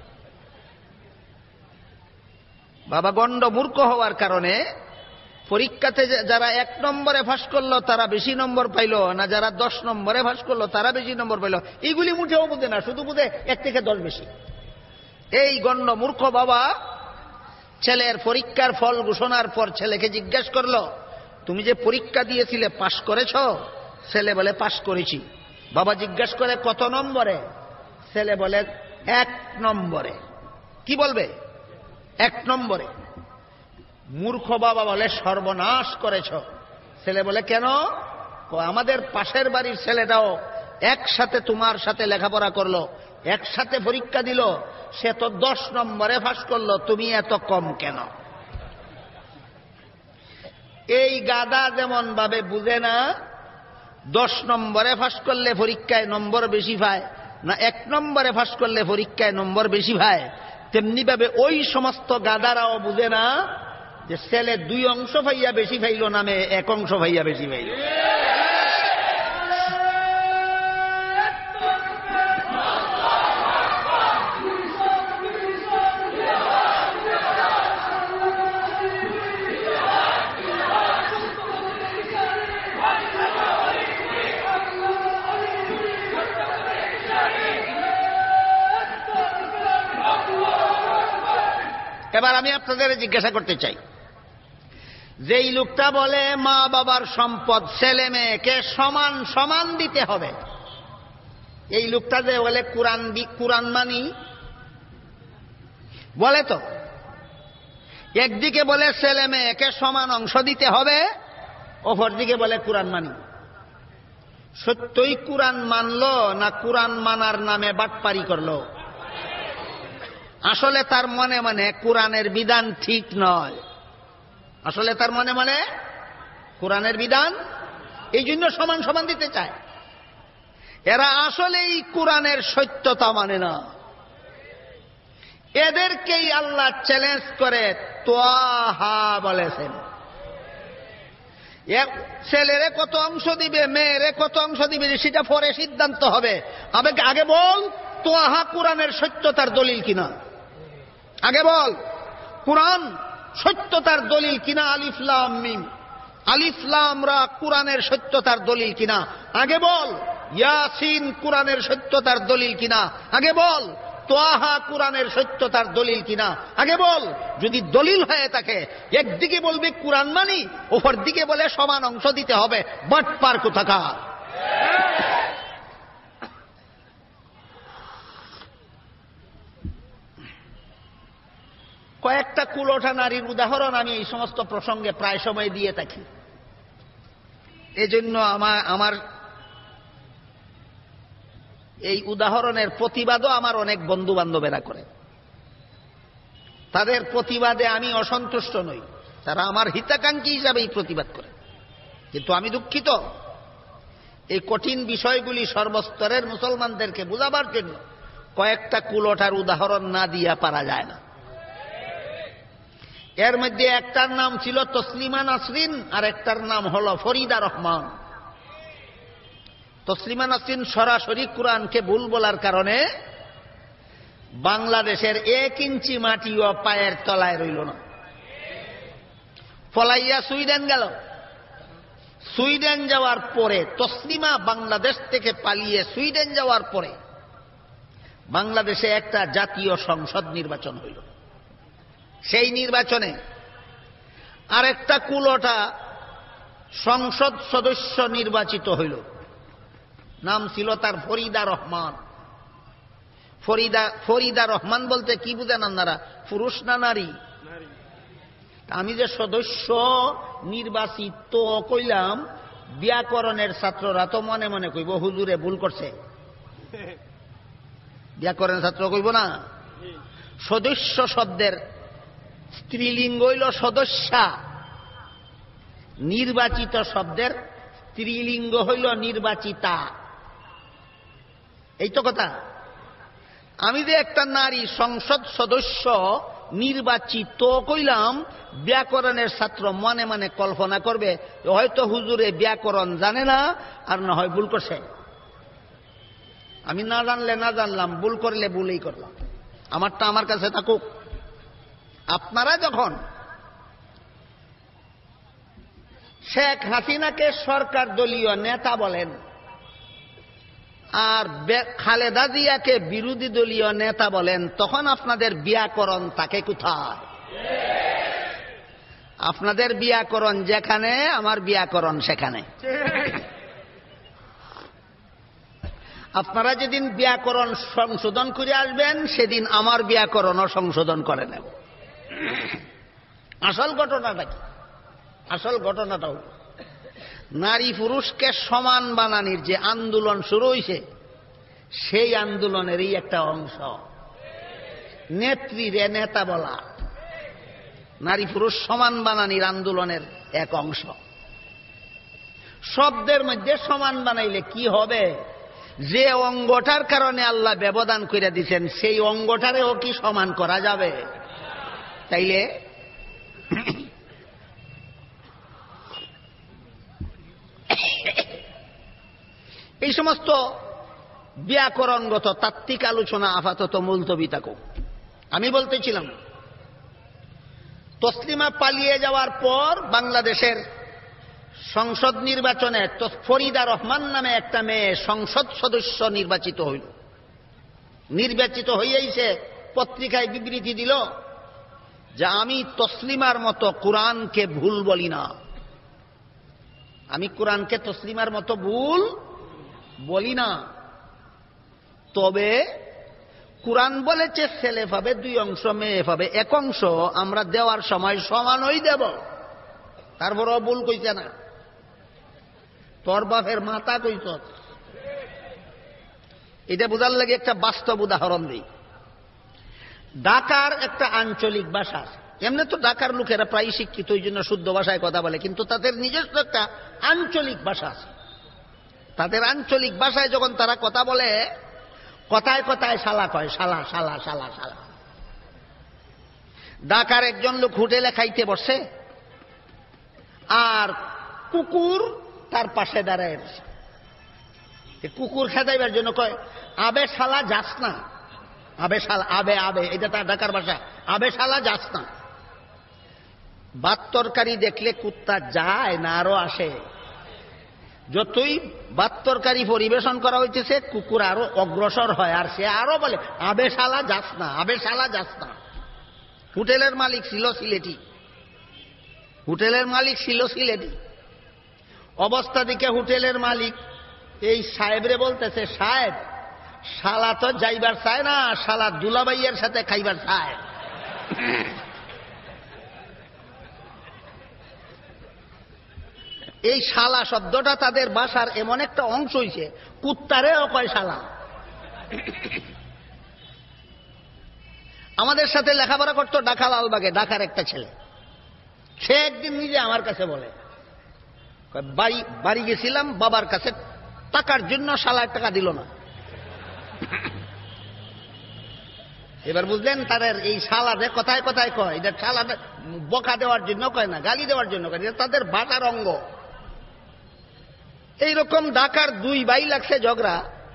বাবা গণ্ড মূর্খ হওয়ার কারণে পরীক্ষাতে যারা 1 নম্বরে পাস করলো তারা বেশি নম্বর পাইল, না যারা 10 নম্বরে পাস করলো তারা বেশি নম্বর পাইল, এইগুলি মুঠেও বুঝে না, শুধু বুঝে 1 থেকে 10 বেশি। এই গণ্ড মূর্খ বাবা ছেলের পরীক্ষার ফল ঘোষণার পর ছেলেকে জিজ্ঞেস করলো, তুমি যে পরীক্ষা দিয়েছিলে পাস করেছ? ছেলে বলে পাস করেছি। বাবা জিজ্ঞেস করে কত নম্বরে? ছেলে বলে 1 নম্বরে। কি বলবে? 1 নম্বরে। মূর্খ বাবা বলে সর্বনাশ করেছ। ছেলে বলে কেন? আমাদের পাশের বাড়ির ছেলেটাও একসাথে তোমার সাথে লেখাপড়া করলো, একসাথে পরীক্ষা দিল, সে তো 10 নম্বরে পাস করলো, তুমি এত কম কেন? এই গাদা যেমন ভাবে বুঝে না 10 নম্বরে পাস করলে পরীক্ষায় নম্বর বেশি পায়, না 1 নম্বরে পাস করলে পরীক্ষায় নম্বর বেশি পায়, তেমনি ভাবে ওই সমস্ত গাদারাও বুঝে না যে ছেলে 2 অংশ পাইয়া বেশি পাইল নামে 1 অংশ পাইয়া বেশি পাইল। এবার আমি আপনাদের জিজ্ঞাসা করতে চাই, যেই লোকটা বলে মা বাবার সম্পদ ছেলে মেয়েকে সমান সমান দিতে হবে, এই লোকটা যে বলে কোরআন মানি বলে, তো একদিকে বলে ছেলে মেয়েকে সমান অংশ দিতে হবে, অপরদিকে বলে কোরআন মানি। সত্যই কোরআন মানলো না কোরআন মানার নামে বাটপারি করলো? আসলে তার মনে মনে কোরআনের বিধান ঠিক নয়, আসলে তার মনে মনে কোরআনের বিধান, এই জন্য সমান সমান দিতে চায়। এরা আসলেই কোরআনের সত্যতা মানে না। এদেরকেই আল্লাহ চ্যালেঞ্জ করে তোয়াহা বলেছেন। ছেলেরে কত অংশ দিবে, মেয়েরে কত অংশ দিবে সেটা পরে সিদ্ধান্ত হবে। আগে বল তোয়াহা কোরআনের সত্যতার দলিল কিনা, আগে বল কোরআন সত্যতার দলিল কিনা। আলিফ লাম মিম, আলিফ লাম রা কোরআনের সত্যতার দলিল কিনা, আগে বল। ইয়াসিন কোরআনের সত্যতার দলিল কিনা, আগে বল। তোয়াহা কোরআনের সত্যতার দলিল কিনা, আগে বল। যদি দলিল হয়ে থাকে একদিকে বলবি কোরআন মানি, অপর দিকে বলে সমান অংশ দিতে হবে, বাটপার কোথাকার। কয়েকটা কুলোঠা নারীর উদাহরণ আমি এই সমস্ত প্রসঙ্গে প্রায় সময় দিয়ে থাকি। এজন্য আমার এই উদাহরণের প্রতিবাদও আমার অনেক বন্ধু বান্ধবেরা করে। তাদের প্রতিবাদে আমি অসন্তুষ্ট নই, তারা আমার হিতাকাঙ্ক্ষী হিসাবেই প্রতিবাদ করে। কিন্তু আমি দুঃখিত, এই কঠিন বিষয়গুলি সর্বস্তরের মুসলমানদেরকে বোঝাবার জন্য কয়েকটা কুলোঠার উদাহরণ না দিয়া পারা যায় না। এর মধ্যে একটার নাম ছিল তসলিমা নাসরিন আর একটার নাম হলো ফরিদা রহমান। তসলিমা নাসরিন সরাসরি কোরআনকে ভুল বলার কারণে বাংলাদেশের 1 ইঞ্চি মাটিও পায়ের তলায় রইল না, ফলাইয়া সুইডেন গেল। সুইডেন যাওয়ার পরে তসলিমা বাংলাদেশ থেকে পালিয়ে সুইডেন যাওয়ার পরে বাংলাদেশে একটা জাতীয় সংসদ নির্বাচন হইল। সেই নির্বাচনে আরেকটা কুলোটা সংসদ সদস্য নির্বাচিত হইল, নাম ছিল তার ফরিদা রহমান। ফরিদা রহমান বলতে কি বুঝেন আপনারা, পুরুষ না নারী? আমি যে সদস্য নির্বাচিত কইলাম, ব্যাকরণের ছাত্ররা তো মনে মনে কইব হুজুরে ভুল করছে। ব্যাকরণের ছাত্র কইব না, সদস্য শব্দের স্ত্রীলিঙ্গ হইল সদস্যা, নির্বাচিত শব্দের স্ত্রীলিঙ্গ হইল নির্বাচিতা। এই তো কথা। আমি যে একটা নারী সংসদ সদস্য নির্বাচিত কইলাম, ব্যাকরণের ছাত্র মনে মনে কল্পনা করবে হয়তো হুজুরে ব্যাকরণ জানে না, আর না হয় ভুল করছে। আমি না জানলে না জানলাম, ভুল করলে ভুলই করলাম, আমারটা আমার কাছে থাকুক। আপনারা যখন শেখ হাসিনাকে সরকার দলীয় নেতা বলেন আর খালেদা জিয়াকে বিরোধী দলীয় নেতা বলেন, তখন আপনাদের ব্যাকরণ থাকে কোথায়? আপনাদের ব্যাকরণ যেখানে, আমার ব্যাকরণ সেখানে। আপনারা যেদিন ব্যাকরণ সংশোধন করে আসবেন, সেদিন আমার ব্যাকরণও সংশোধন করে নেব। আসল ঘটনাটা কি? আসল ঘটনাটা হল নারী পুরুষকে সমান বানানির যে আন্দোলন শুরু হয়েছে, সেই আন্দোলনেরই একটা অংশ নেত্রীরে নেতা বলা। নারী পুরুষ সমান বানানির আন্দোলনের এক অংশ। শব্দের মধ্যে সমান বানাইলে কি হবে? যে অঙ্গটার কারণে আল্লাহ ব্যবধান করে দিচ্ছেন, সেই অঙ্গটারেও কি সমান করা যাবে? তাইলে এই সমস্ত ব্যাকরণগত তাত্ত্বিক আলোচনা আপাতত মুলতবি থাকুক। আমি বলতেছিলাম, তসলিমা পালিয়ে যাওয়ার পর বাংলাদেশের সংসদ নির্বাচনে ফরিদা রহমান নামে একটা মেয়ে সংসদ সদস্য নির্বাচিত হইল। নির্বাচিত হইয়াই সে পত্রিকায় বিবৃতি দিল যে আমি তসলিমার মতো কোরআনকে ভুল বলি না, আমি কোরআনকে তসলিমার মতো ভুল বলি না। তবে কোরআন বলেছে ছেলে পাবে 2 অংশ, মেয়ে পাবে 1 অংশ, আমরা দেওয়ার সময় সমানই দেব। তারপরও ভুল কইছে না, তোর বাপের মাথা কইছ। এটা বোঝার লাগে একটা বাস্তব উদাহরণ দিই। ঢাকার একটা আঞ্চলিক ভাষা আছে। এমনি তো ঢাকার লোকেরা প্রায় শিক্ষিত, ওই জন্য শুদ্ধ ভাষায় কথা বলে, কিন্তু তাদের নিজস্ব একটা আঞ্চলিক ভাষা আছে। তাদের আঞ্চলিক ভাষায় যখন তারা কথা বলে, কথায় কথায় শালা কয়, শালা শালা শালা শালা। ঢাকার একজন লোক হোটেলে খাইতে বসে, আর কুকুর তার পাশে দাঁড়ায় বসে। কুকুর খেদাইবার জন্য কয়, আবে শালা যাস না, আবে শালা, আবে আবে, এটা তার ঢাকার ভাষা, আবে শালা যাস না। ভাত তরকারি দেখলে কুত্তা যায় না আরো আসে। যতই ভাত তরকারি পরিবেশন করা হইতেছে, কুকুর আরো অগ্রসর হয়, আর সে আরো বলে, আবে শালা যাস না, আবে শালা যাস না। হোটেলের মালিক ছিল সিলেটি, হোটেলের মালিক ছিল সিলেটি। অবস্থা দিকে হোটেলের মালিক এই সাহেবরে বলতেছে, সাহেব শালা তো যাইবার চায় না, শালা দুলাবাইয়ের সাথে খাইবার চায়। এই শালা শব্দটা তাদের ভাষার এমন একটা অংশ হইছে, কুত্তারেও কয় শালা। আমাদের সাথে লেখাপড়া করতো ঢাকা লালবাগে, ঢাকার একটা ছেলে। সে একদিন নিজে আমার কাছে বলে, বাড়ি গেছিলাম, বাবার কাছে টাকার জন্য শালা 1 টাকা দিল না। এবার বুঝলেন তাদের এই শালাদে কথায় কথায় কয়, এটা শালাদে বকা দেওয়ার জন্য কয় না, গালি দেওয়ার জন্য কয়, এটা তাদের বাটার অঙ্গ। এইরকম ঢাকার দুই ভাই লাগছে ঝগড়া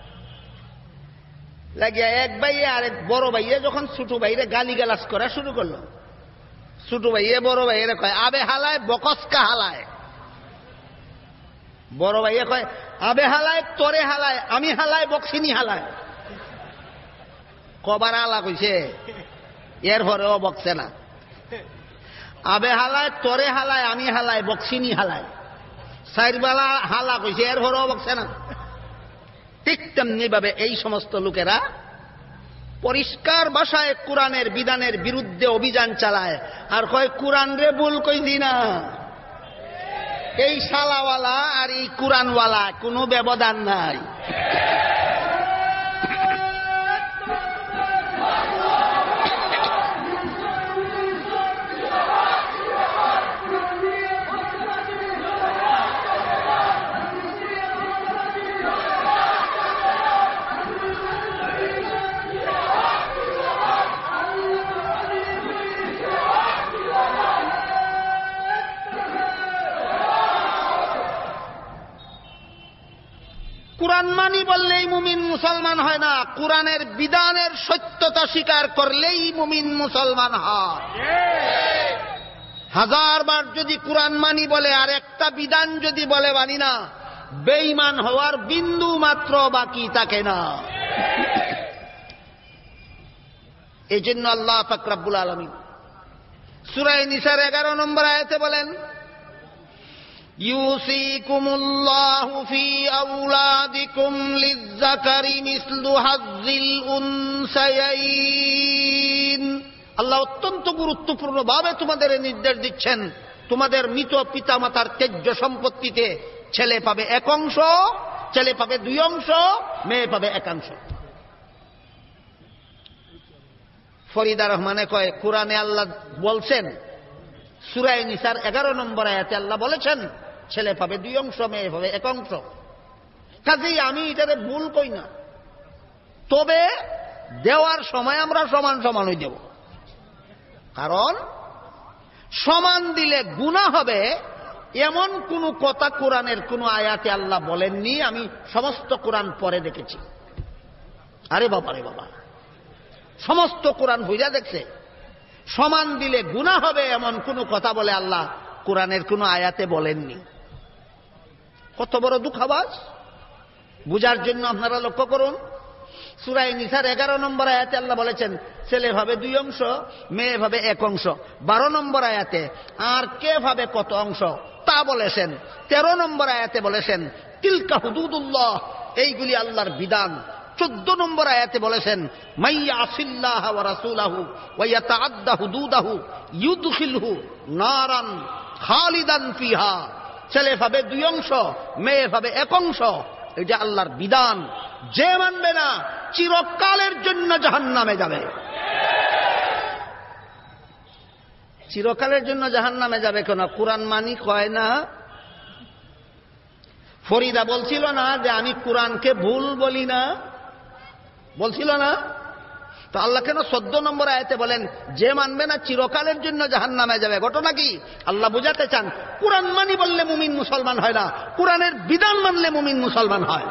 লাগিয়া, এক ভাইয়ে আর এক বড় ভাইয়ে যখন ছোট ভাইরে গালি গালাজ করা শুরু করলো, ছোট ভাইয়ে বড় ভাইয়ের কয় আবে হালায় বকসকা হালায়। বড় ভাইয়ে কয় আবে হালায় তোরে হালায়, আমি হালায় বক্সিনি হালায়। কবার হালা কইছে, এর পরেও বকছে না। আবে হালায় তোরে হালায়, আমি হালায় বক্সিনি হালায়। সাইরবালা হালা কইছে, এর পরেও বকছে না। ঠিক তেমনি ভাবে এই সমস্ত লোকেরা পরিষ্কার ভাষায় কোরআনের বিধানের বিরুদ্ধে অভিযান চালায় আর কয় কোরআন রে ভুল কইছি না। এই শালাওয়ালা আর এই কোরআনওয়ালা কোনো ব্যবধান নাই। কোরআন মানি বললেই মুমিন মুসলমান হয় না, কোরআনের বিধানের সত্যতা স্বীকার করলেই মুমিন মুসলমান হয়। হাজারবার যদি কোরআন মানি বলে আর একটা বিধান যদি বলে মানি না, বেঈমান হওয়ার বিন্দু মাত্র বাকি থাকে না। এই জন্য আল্লাহ পাক রব্বুল আলামিন সূরা নিসার 11 নম্বর আয়াতে বলেন, ইউসিকুমুল্লাহু ফি আওলাদিকুম লিয-যাকারি মিসলু হাজ্জিল উনসায়াইন। আল্লাহ অত্যন্ত গুরুত্বপূর্ণ ভাবে তোমাদের নির্দেশ দিচ্ছেন, তোমাদের মৃত পিতামাতার ত্যায্য সম্পত্তিতে ছেলে পাবে 1 অংশ, ছেলে পাবে 2 অংশ, মেয়ে পাবে 1 অংশ। ফরিদা রহমানে কয়, কোরআনে আল্লাহ বলছেন, সূরা নিসার 11 নম্বর আয়াতে আল্লাহ বলেছেন ছেলে পাবে 2 অংশ, মেয়ে পাবে 1 অংশ। কাজেই আমি এটারে ভুল কই না, তবে দেওয়ার সময় আমরা সমান সমানই দেব। কারণ সমান দিলে গুনাহ হবে এমন কোন কথা কোরআনের কোন আয়াতে আল্লাহ বলেননি। আমি সমস্ত কোরআন পড়ে দেখেছি। আরে বাবা রে বাবা, সমস্ত কোরআন বুঝা দেখছে সমান দিলে গুনাহ হবে এমন কোন কথা বলে আল্লাহ কোরআনের কোন আয়াতে বলেননি। কত বড় দুঃখাবাস! বুঝার জন্য আপনারা লক্ষ্য করুন, সূরা নিসার 11 নম্বর আয়াতে আল্লাহ বলেছেন ছেলে ভাবে 2 অংশ, মেয়ে ভাবে 1 অংশ। 12 নম্বর আয়াতে আর কে ভাবে কত অংশ তা বলেছেন। 13 নম্বর আয়াতে বলেছেন তিলকা হুদুদুল্লাহ, এইগুলি আল্লাহর বিধান। 14 নম্বর আয়াতে বলেছেন মাইয়া আসিল্লাহ ওয়া রাসূলাহু ওয়া ইয়াতাআদ্দা হুদুদাহু ইউদখিলহু নারান খালিদান ফিহা। ছেলে পাবে 2 অংশ, মেয়ে পাবে 1 অংশ। এটা আল্লাহর বিধান। যে মানবে না চিরকালের জন্য জাহান্নামে যাবে। চিরকালের জন্য জাহান্নামে যাবে কেন? কোরআন মানি কয় না? ফরিদা বলছিল না যে আমি কোরআনকে ভুল বলি না, বলছিল না? তো আল্লাহ কেন 14 নম্বর আয়াতে বলেন যে মানবে না চিরকালের জন্য জাহান্নামে যাবে? ঘটনা কি? আল্লাহ বুঝাতে চান কোরআন মানি বললে মুমিন মুসলমান হয় না, কোরআনের বিধান মানলে মুমিন মুসলমান হয়।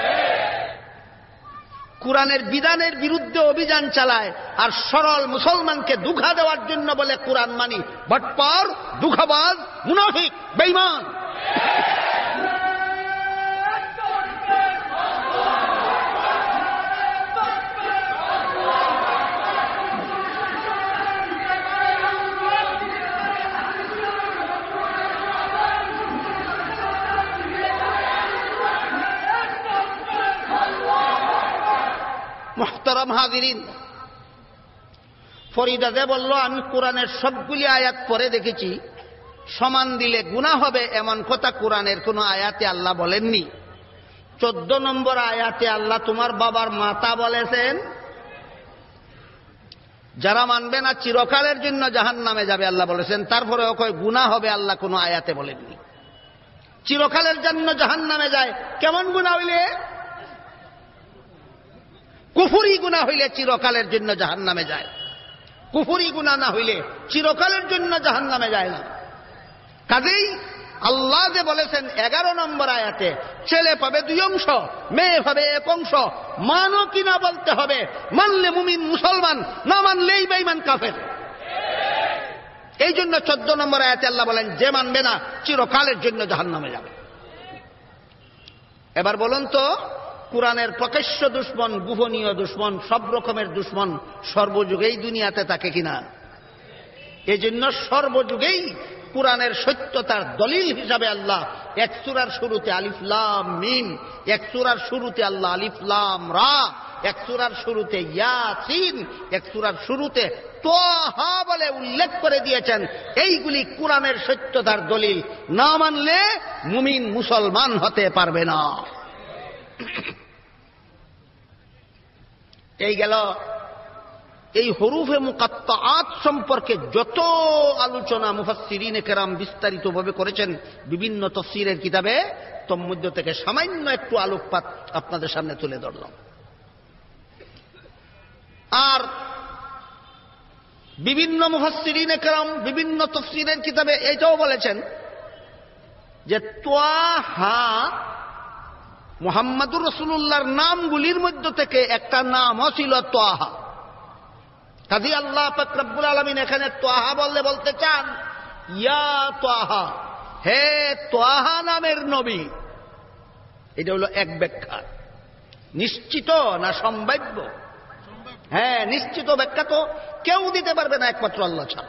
কোরআনের বিধানের বিরুদ্ধে অভিযান চালায় আর সরল মুসলমানকে ধোঁকা দেওয়ার জন্য বলে কোরআন মানি। বাটপার, ধোঁকাবাজ, মুনাফিক, বেঈমান। মুহতারাম হাজিরিন, ফরিদা যে বলল আমি কোরআনের সবগুলি আয়াত পড়ে দেখেছি, সমান দিলে গুনাহ হবে এমন কথা কোরআনের কোন আয়াতে আল্লাহ বলেননি। 14 নম্বর আয়াতে আল্লাহ তোমার বাবার মাতা বলেছেন যারা মানবে না চিরকালের জন্য জাহান্নামে যাবে আল্লাহ বলেছেন। তারপরেও কয় গুনাহ হবে, আল্লাহ কোন আয়াতে বলেননি। চিরকালের জন্য জাহান্নামে যায়, কেমন গুনাহ হইলে? কুফরি গুনাহ হইলে চিরকালের জন্য জাহান্নামে যায়, কুফরি গুনাহ না হইলে চিরকালের জন্য জাহান্নামে যায় না। কাজেই আল্লাহ যে বলেছেন 11 নম্বর আয়াতে, ছেলে পাবে 2 অংশ, মেয়ে পাবে 1 অংশ, মানো কিনা বলতে হবে। মানলে মুমিন মুসলমান, না মানলেই বেঈমান কাফের। এই জন্য 14 নম্বর আয়াতে আল্লাহ বলেন, যে মানবে না চিরকালের জন্য জাহান্নামে যাবে। এবার বলুন তো, কুরআনের প্রকাশ্য দুশমন, গোপনীয় দুশমন, সব রকমের দুশমন সর্বযুগেই দুনিয়াতে থাকে কিনা? এই জন্য সর্বযুগেই কুরআনের সত্যতার দলিল হিসাবে আল্লাহ এক সূরার শুরুতে আলিফ লাম মিম, এক সূরার শুরুতে আল্লাহ আলিফ লাম রা, এক সূরার শুরুতে ইয়াসিন, এক সূরার শুরুতে তাহা বলে উল্লেখ করে দিয়েছেন। এইগুলি কুরআনের সত্যতার দলিল। না মানলে মুমিন মুসলমান হতে পারবে না। এই গেল এই হরুফে মুকাত্তাআত সম্পর্কে যত আলোচনা মুফাসসিরিনে কেরাম বিস্তারিতভাবে করেছেন বিভিন্ন তাফসীরের কিতাবে, তন্মধ্য থেকে সামান্য একটু আলোকপাত আপনাদের সামনে তুলে ধরলাম। আর বিভিন্ন মুফাসসিরিনে কেরাম বিভিন্ন তাফসীরের কিতাবে এইটাও বলেছেন যে ত্বাহা মুহাম্মাদুর রাসূলুল্লাহর নামগুলির মধ্য থেকে একটা নামও ছিল ত্বাহা। কাজী আল্লাহ পাক রব্বুল আলামিন এখানে ত্বাহা বললে বলতে চান, ইয়া ত্বাহা, হে ত্বাহা নামের নবী। এটা হলো এক ব্যাখ্যা। নিশ্চিত না সম্ভাব্য? হ্যাঁ, নিশ্চিত ব্যাখ্যা তো কেউ দিতে পারবে না একমাত্র আল্লাহ ছাড়া।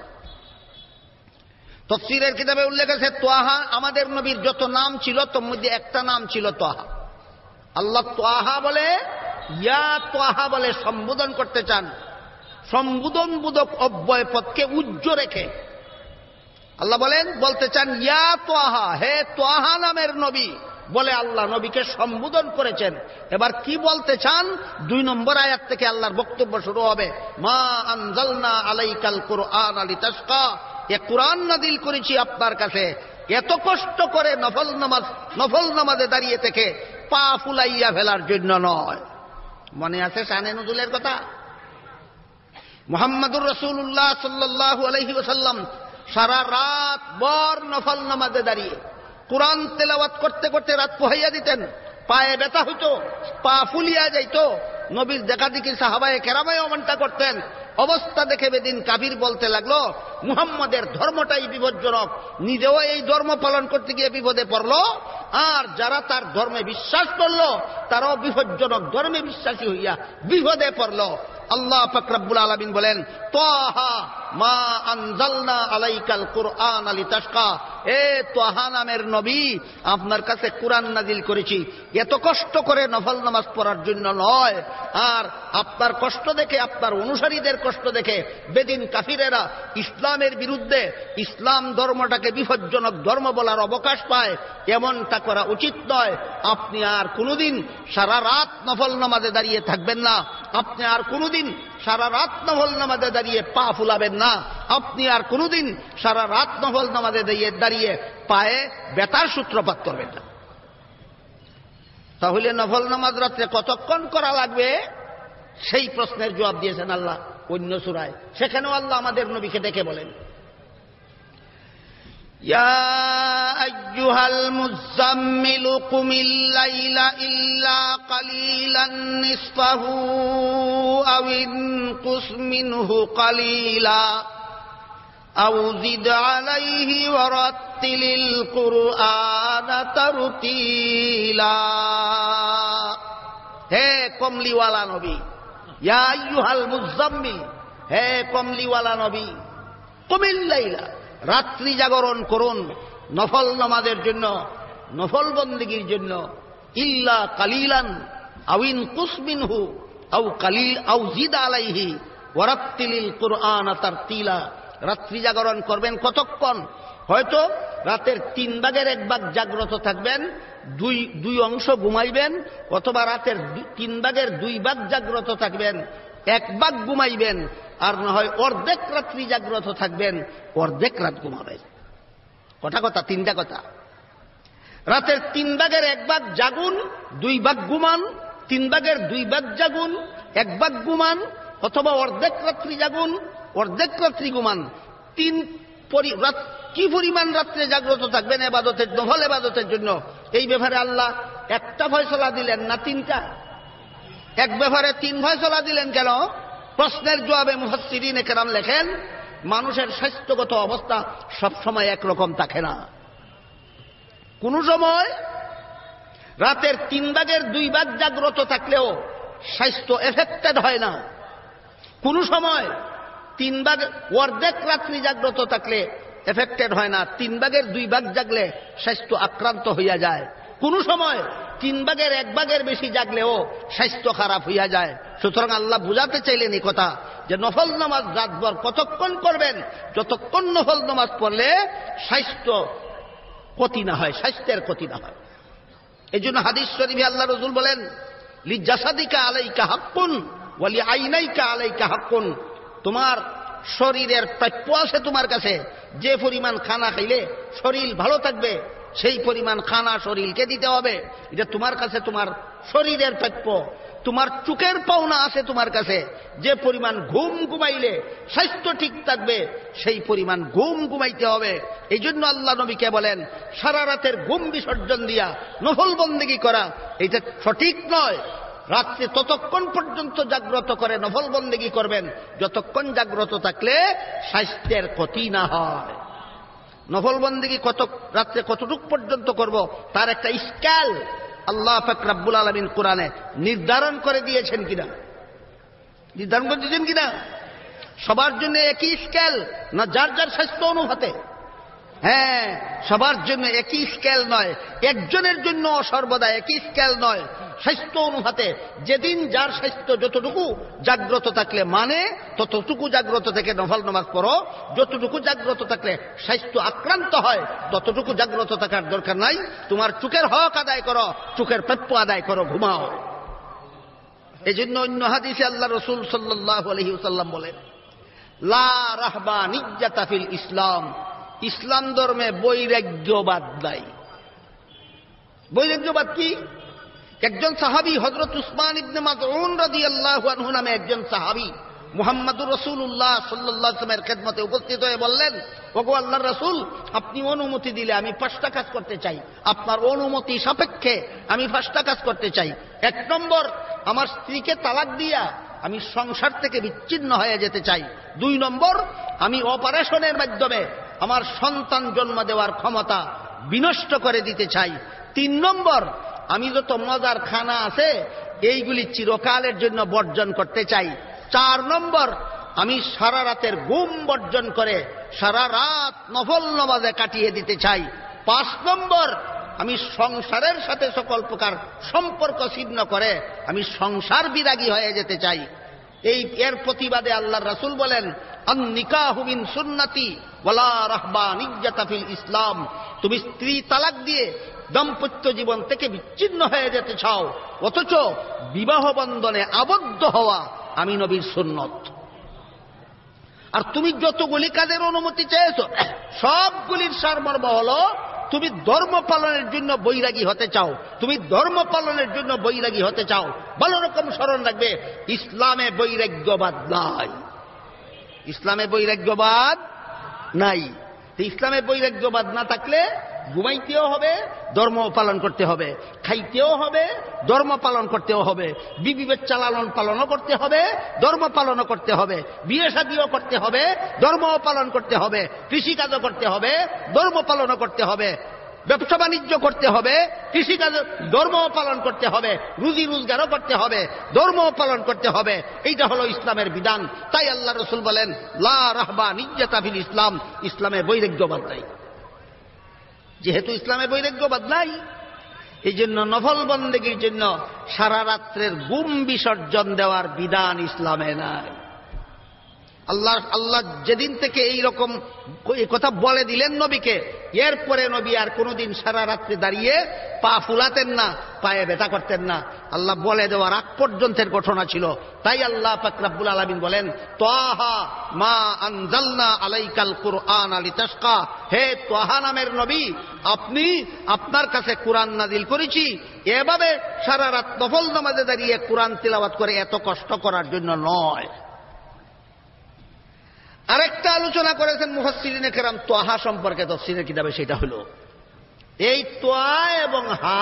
তাফসীরের কিতাবে উল্লেখ আছে, ত্বাহা আমাদের নবীর যত নাম ছিল তার মধ্যে একটা নাম ছিল ত্বাহা। আল্লাহ ত্বাহা বলে, ইয়া ত্বাহা বলে সম্বোধন করতে চান, সম্বোধনবোধক অব্যয় পদকে উজ্জ্ব রেখে আল্লাহ বলতে চান, ইয়া ত্বাহা, হে ত্বাহা নামের নবী বলে আল্লাহ নবীকে সম্বোধন করেছেন। এবার কি বলতে চান? 2 নম্বর আয়াত থেকে আল্লাহর বক্তব্য শুরু হবে, মা আনজালনা আলাইকাল কুরআন লিতাশকা, এ কুরআন নাযিল করেছি আপনার কাছে এত কষ্ট করে নফল নামাজে দাঁড়িয়ে থেকে পা ফুলাইয়া ফেলার জন্য নয়। মনে আছে শানে নুজুলের কথা? মুহাম্মাদুর রাসূলুল্লাহ সাল্লাল্লাহু আলাইহি ওয়াসাল্লাম সারা রাত ভর নফল নামাজে দাঁড়িয়ে কুরআন তেলাওয়াত করতে করতে রাত পোহাইয়া দিতেন। পায়ে ব্যথা হইতো, পা ফুলিয়া যাইত। নবীর দেখাদেখি সাহাবায়ে কেরামে অমনটা করতেন। অবস্থা দেখে বেদিন কাফির বলতে লাগলো, মুহাম্মাদের ধর্মটাই বিপজ্জনক, নিজেও এই ধর্ম পালন করতে গিয়ে বিপদে পড়লো, আর যারা তার ধর্মে বিশ্বাস করলো তারাও বিপজ্জনক ধর্মে বিশ্বাসী হইয়া বিপদে পড়লো। আল্লাহ পাক রব্বুল আলামিন বলেন, তাহা মা আনজালনা আলাইকাল কুরআন লিতাশকা, এ তাহা নামের নবী আপনার কাছে কুরআন নাযিল করেছি এত কষ্ট করে নফল নামাজ পড়ার জন্য নয়। আর আপনার কষ্ট দেখে, আপনার অনুসারীদের কষ্ট দেখে বেদিন কাফিরেরা ইসলামের বিরুদ্ধে ইসলাম ধর্মটাকে বিপজ্জনক ধর্ম বলার অবকাশ পায়, এমনটা করা উচিত নয়। আপনি আর কোনোদিন সারা রাত নফল নামাজে দাঁড়িয়ে থাকবেন না, আপনি আর কোনোদিন সারা রাত নফল নামাজে দাঁড়িয়ে পা ফুলাবেন না, আপনি আর কোনোদিন সারা রাত নফল নামাজে দাঁড়িয়ে পায়ে ব্যথার সূত্রপাত করবেন না। তাহলে নফল নামাজ রাত্রে কতক্ষণ করা লাগবে সেই প্রশ্নের জবাব দিয়েছেন আল্লাহ অন্য সূরায়। সেখানেও আল্লাহ আমাদের নবীকে ডেকে বলেন, ইয়া আইয়ুহাল মুযাম্মিলু কুমিল লাইলা ইল্লা কালিলান নিসফাহু আও ইনকুস মিনহু কালিলা আও জিদ আলাইহি ওয়া রাত্তিলিল কুরআনা তারতিলা। হে কমলিওয়ালা নবী, ইয়া আইয়ুহাল মুযাম্মিল, হে কমলিওয়ালা নবী, কুমিল লাইলা, রাত্রি জাগরণ করুন নফল নামাজের জন্য, নফল বন্দেগীর জন্য, ইল্লা কালিলান আও ইনকুস মিনহু আও কালিল আও জিদ আলাইহি ওয়া রাত্তিলিল কুরআনা তারতিলা। রাত্রি জাগরণ করবেন কতক্ষণ? হয়তো রাতের 3 ভাগের 1 ভাগ জাগ্রত থাকবেন, দুই অংশ ঘুমাইবেন, অথবা রাতের 3 ভাগের 2 ভাগ জাগ্রত থাকবেন, 1 ভাগ ঘুমাইবেন, আর না হয় অর্ধেক রাত্রি জাগ্রত থাকবেন, অর্ধেক রাত ঘুমাবেন। কথা 3টা কথা। রাতের 3 ভাগের 1 ভাগ জাগুন, 2 ভাগ ঘুমান, 3 ভাগের 2 ভাগ জাগুন, এক ভাগ ঘুমান অথবা অর্ধেক রাত্রি জাগুন, অর্ধেক রাত্রি ঘুমান। কি পরিমাণ রাত্রে জাগ্রত থাকবেন ইবাদতের, নফল ইবাদতের জন্য, এই ব্যাপারে আল্লাহ একটা ফয়সালা দিলেন না তিনটা? এক ব্যাপারে তিন ফয়সালা দিলেন কেন? প্রশ্নের জবাবে মুফাসসিরিনে কেরাম লেখেন, মানুষের স্বাস্থ্যগত অবস্থা সবসময় একরকম থাকে না। কোন সময় রাতের 3 ভাগের 2 ভাগ জাগ্রত থাকলেও স্বাস্থ্য এফেক্টেড হয় না। কোন সময় 3 ভাগ অর্ধেক রাত্রি জাগ্রত থাকলে এফেক্টেড হয় না, 3 ভাগের 2 ভাগ জাগলে স্বাস্থ্য আক্রান্ত হইয়া যায়। কোন সময় 3 ভাগের 1 ভাগের বেশি জাগলেও স্বাস্থ্য খারাপ হইয়া যায়। সুতরাং আল্লাহ বুঝাতে চাইলেন এই কথা যে নফল নামাজ রাতভর কতক্ষণ করবেন? যতক্ষণ নফল নামাজ পড়লে স্বাস্থ্য ক্ষতি না হয়, স্বাস্থ্যের ক্ষতি না হয়। এই জন্য হাদিস শরীফে আল্লাহ রাসূল বলেন, লিজাসাদিকা আলাইকা হাক্কুন ওয়া লিআইনাইকা আলাইকা হাক্কুন। তোমার শরীরের প্রাপ্য আছে তোমার কাছে, যে পরিমাণ খানা খাইলে শরীর ভালো থাকবে সেই পরিমাণ খানা শরীরকে দিতে হবে, এটা তোমার কাছে তোমার শরীরের প্রাপ্য। তোমার চোখের পাওনা আছে তোমার কাছে, যে পরিমাণ ঘুম ঘুমাইলে স্বাস্থ্য ঠিক থাকবে সেই পরিমাণ ঘুম ঘুমাইতে হবে। এই জন্য আল্লাহ নবীকে বলেন, সারা রাতের ঘুম বিসর্জন দিয়া নফল বন্দেগী করা এটা সঠিক নয়। রাত্রে ততক্ষণ পর্যন্ত জাগ্রত করে নফল বন্দেগী করবেন যতক্ষণ জাগ্রত থাকলে স্বাস্থ্যের ক্ষতি না হয়। নফল বন্দেগী রাত্রে কতটুক পর্যন্ত করব তার একটা স্কেল আল্লাহ পাক রব্বুল আলামিন কোরআনে নির্ধারণ করে দিয়েছেন কিনা? নির্ধারণ করে দিয়েছেন কিনা? সবার জন্য একই স্কেল না যার যার স্বাস্থ্য অনুপাতে? হ্যাঁ, সবার জন্য একই স্কেল নয়, একজনের জন্য সর্বদা একই স্কেল নয়, স্বাস্থ্য অনুপাতে। যেদিন যার স্বাস্থ্য যতটুকু জাগ্রত থাকলে মানে ততটুকু জাগ্রত থেকে নফল নামাজ পড়ো, যতটুকু জাগ্রত থাকলে স্বাস্থ্য আক্রান্ত হয় ততটুকু জাগ্রত থাকার দরকার নাই। তোমার চোখের হক আদায় করো, চোখের প্রাপ্য আদায় করো, ঘুমাও। এই জন্য অন্য হাদিসে আল্লাহ রাসূল সাল্লাল্লাহু আলাইহি ওয়াসাল্লাম বলেন, লা রাহবানিয়্যাতা ফিল ইসলাম, ইসলাম ধর্মে বৈরাগ্যবাদ নাই। বৈরাগ্যবাদ কি? একজন সাহাবী হযরত উসমান ইবনে মাযউন রাদিয়াল্লাহু আনহু নামে একজন সাহাবী মুহাম্মদুর রাসূলুল্লাহ সাল্লাল্লাহু আলাইহি ওয়াসাল্লামের খেদমতে উপস্থিত হয়ে বললেন, ওগো আল্লাহর রাসূল, আপনি অনুমতি দিলে আমি 5টা কাজ করতে চাই। আপনার অনুমতি সাপেক্ষে আমি 5টা কাজ করতে চাই। 1 নম্বর, আমার স্ত্রীকে তালাক দিয়া আমি সংসার থেকে বিচ্ছিন্ন হয়ে যেতে চাই। 2 নম্বর, আমি অপারেশনের মাধ্যমে আমার সন্তান জন্ম দেওয়ার ক্ষমতা বিনষ্ট করে দিতে চাই। 3 নম্বর, আমি যত মজার খানা আছে এইগুলি চিরকালের জন্য বর্জন করতে চাই। 4 নম্বর, আমি সারা রাতের ঘুম বর্জন করে সারা রাত নফল নামাজে কাটিয়ে দিতে চাই। 5 নম্বর, আমি সংসারের সাথে সকল প্রকার সম্পর্ক ছিন্ন করে আমি সংসার বিরাগী হয়ে যেতে চাই। এর প্রতিবাদে আল্লাহর রাসূল বলেন, আন নিকাহু মিন সুন্নতি ওয়ালা রাহবানিয়্যাতা ফিল ইসলাম। তুমি স্ত্রী তালাক দিয়ে দাম্পত্য জীবন থেকে বিচ্ছিন্ন হয়ে যেতে চাও, অথচ বিবাহ বন্ধনে আবদ্ধ হওয়া আমি নবীর সুন্নত। আর তুমি যতগুলি কাজের অনুমতি চেয়েছো সবগুলির সারমর্ম হলো তুমি ধর্ম পালনের জন্য বৈরাগী হতে চাও, তুমি ধর্ম পালনের জন্য বৈরাগী হতে চাও। ভালো রকম স্মরণ রাখবে, ইসলামে বৈরাগ্যবাদ নাই। ইসলামে বৈরাগ্যবাদ নাই। ইসলামে বৈরাগ্যবাদ না থাকলে ঘুমাইতেও হবে, ধর্ম পালন করতে হবে, খাইতেও হবে, ধর্ম পালন করতেও হবে, বিবি বাচ্চা লালন পালনও করতে হবে, ধর্ম পালনও করতে হবে, বিয়ে শাদীও করতে হবে, ধর্মও পালন করতে হবে, কৃষিকাজও করতে হবে, ধর্ম পালনও করতে হবে, ব্যবসা বাণিজ্য করতে হবে, কৃষিকাজ ধর্মও পালন করতে হবে, রুজি রোজগারও করতে হবে, ধর্মও পালন করতে হবে। এইটা হলো ইসলামের বিধান। তাই আল্লাহ রাসূল বলেন, লা রাহবানিয়্যাতা ফিল ইসলাম, ইসলামে বৈরাগ্যবাদ নাই। যেহেতু ইসলামে বৈরাগ্যবাদ নাই, এই জন্য নফল বন্দেগীর জন্য সারা রাত্রের ঘুম বিসর্জন দেওয়ার বিধান ইসলামে নাই। আল্লাহ যেদিন থেকে এই রকম কথা বলে দিলেন নবীকে, এরপরে নবী আর কোনোদিন সারা রাত্রি দাঁড়িয়ে পা ফুলাতেন না, পায়ে ব্যথা করতেন না। আল্লাহ বলে দেওয়ার আগ পর্যন্তের ঘটনা ছিল। তাই আল্লাহ পাক রব্বুল আলামিন বলেন, তাহা মা আনজালনা আলাইকাল কুরআন লিতাশকা, হে তাহা নামের নবী, আপনি আপনার কাছে কুরআন নাজিল করেছি এভাবে সারা রাত নফল নামাজে দাঁড়িয়ে কুরআন তিলাওয়াত করে এত কষ্ট করার জন্য নয়। আরেকটা আলোচনা করেছেন মুফাসসিরিনে কেরাম তোহা সম্পর্কে তাফসীরের কিতাবে, সেটা হলো এই তোয়া এবং হা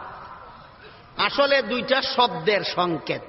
আসলে দুইটা শব্দের সংকেত।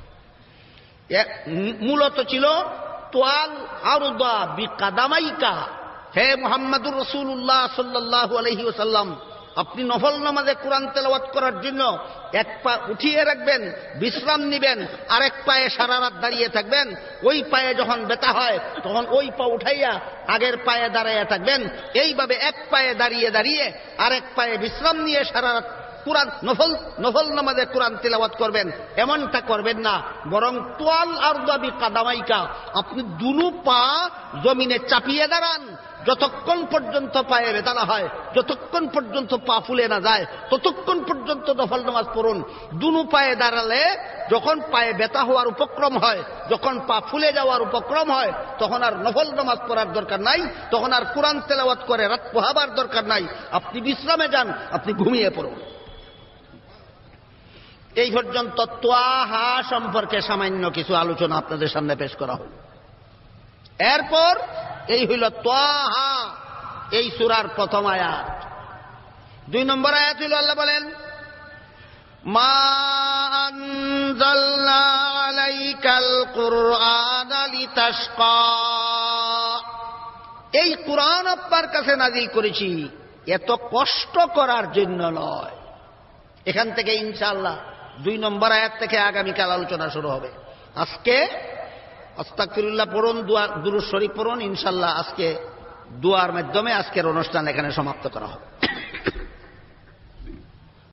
মূলত ছিল তোয়াল আরদা বিকাদামাইকা, হে মুহাম্মদুর রাসূলুল্লাহ সাল্লাল্লাহু আলাইহি ওয়াসাল্লাম, আপনি নফল নামাজে কোরআন তেলাওয়াত করার জন্য এক পা উঠিয়ে রাখবেন, বিশ্রাম নিবেন, আরেক পায়ে সারা রাত দাঁড়িয়ে থাকবেন। ওই পায়ে যখন ব্যথা হয় তখন ওই পা উঠাইয়া আগের পায়ে দাঁড়াইয়া থাকবেন। এইভাবে এক পায়ে দাঁড়িয়ে দাঁড়িয়ে আরেক পায়ে বিশ্রাম নিয়ে সারা রাত কুরআন নফল নামাজে কোরআন তেলাওয়াত করবেন। এমনটা করবেন না, বরং তোয়াল আরদা বিকাদামাইকা, আপনি দুনো পা জমিনে চাপিয়ে দাঁড়ান। যতক্ষণ পর্যন্ত পায়ে ব্যথা না হয়, যতক্ষণ পর্যন্ত পা ফুলে না যায়, ততক্ষণ পর্যন্ত নফল নামাজ পড়ুন। দুনো পায়ে দাঁড়ালে যখন পায়ে ব্যথা হওয়ার উপক্রম হয়, যখন পা ফুলে যাওয়ার উপক্রম হয়, তখন আর নফল নামাজ পড়ার দরকার নাই, তখন আর কোরআন তেলাওয়াত করে রাত পোহাবার দরকার নাই। আপনি বিশ্রামে যান, আপনি ঘুমিয়ে পড়ুন। এই পর্যন্ত তোয়াহা সম্পর্কে সামান্য কিছু আলোচনা আপনাদের সামনে পেশ করা হল। এরপর এই হইল তোয়াহা, এই সূরার প্রথম আয়াত। 2 নম্বর আয়াত হইল আল্লাহ বলেন, মা আনজালনা আলাইকাল কুরআনা লিতাশকা, এই কুরআন আপনার কাছে নাযিল করেছি এত কষ্ট করার জন্য নয়। এখান থেকে ইনশাআল্লাহ 2 নম্বর আয়াত থেকে আগামীকাল আলোচনা শুরু হবে। আজকে আস্তাগফিরুল্লাহ পড়ুন, দুরূদ শরীফ পড়ুন, ইনশাআল্লাহ আজকে দোয়ার মাধ্যমে আজকের অনুষ্ঠান এখানে সমাপ্ত করা হবে।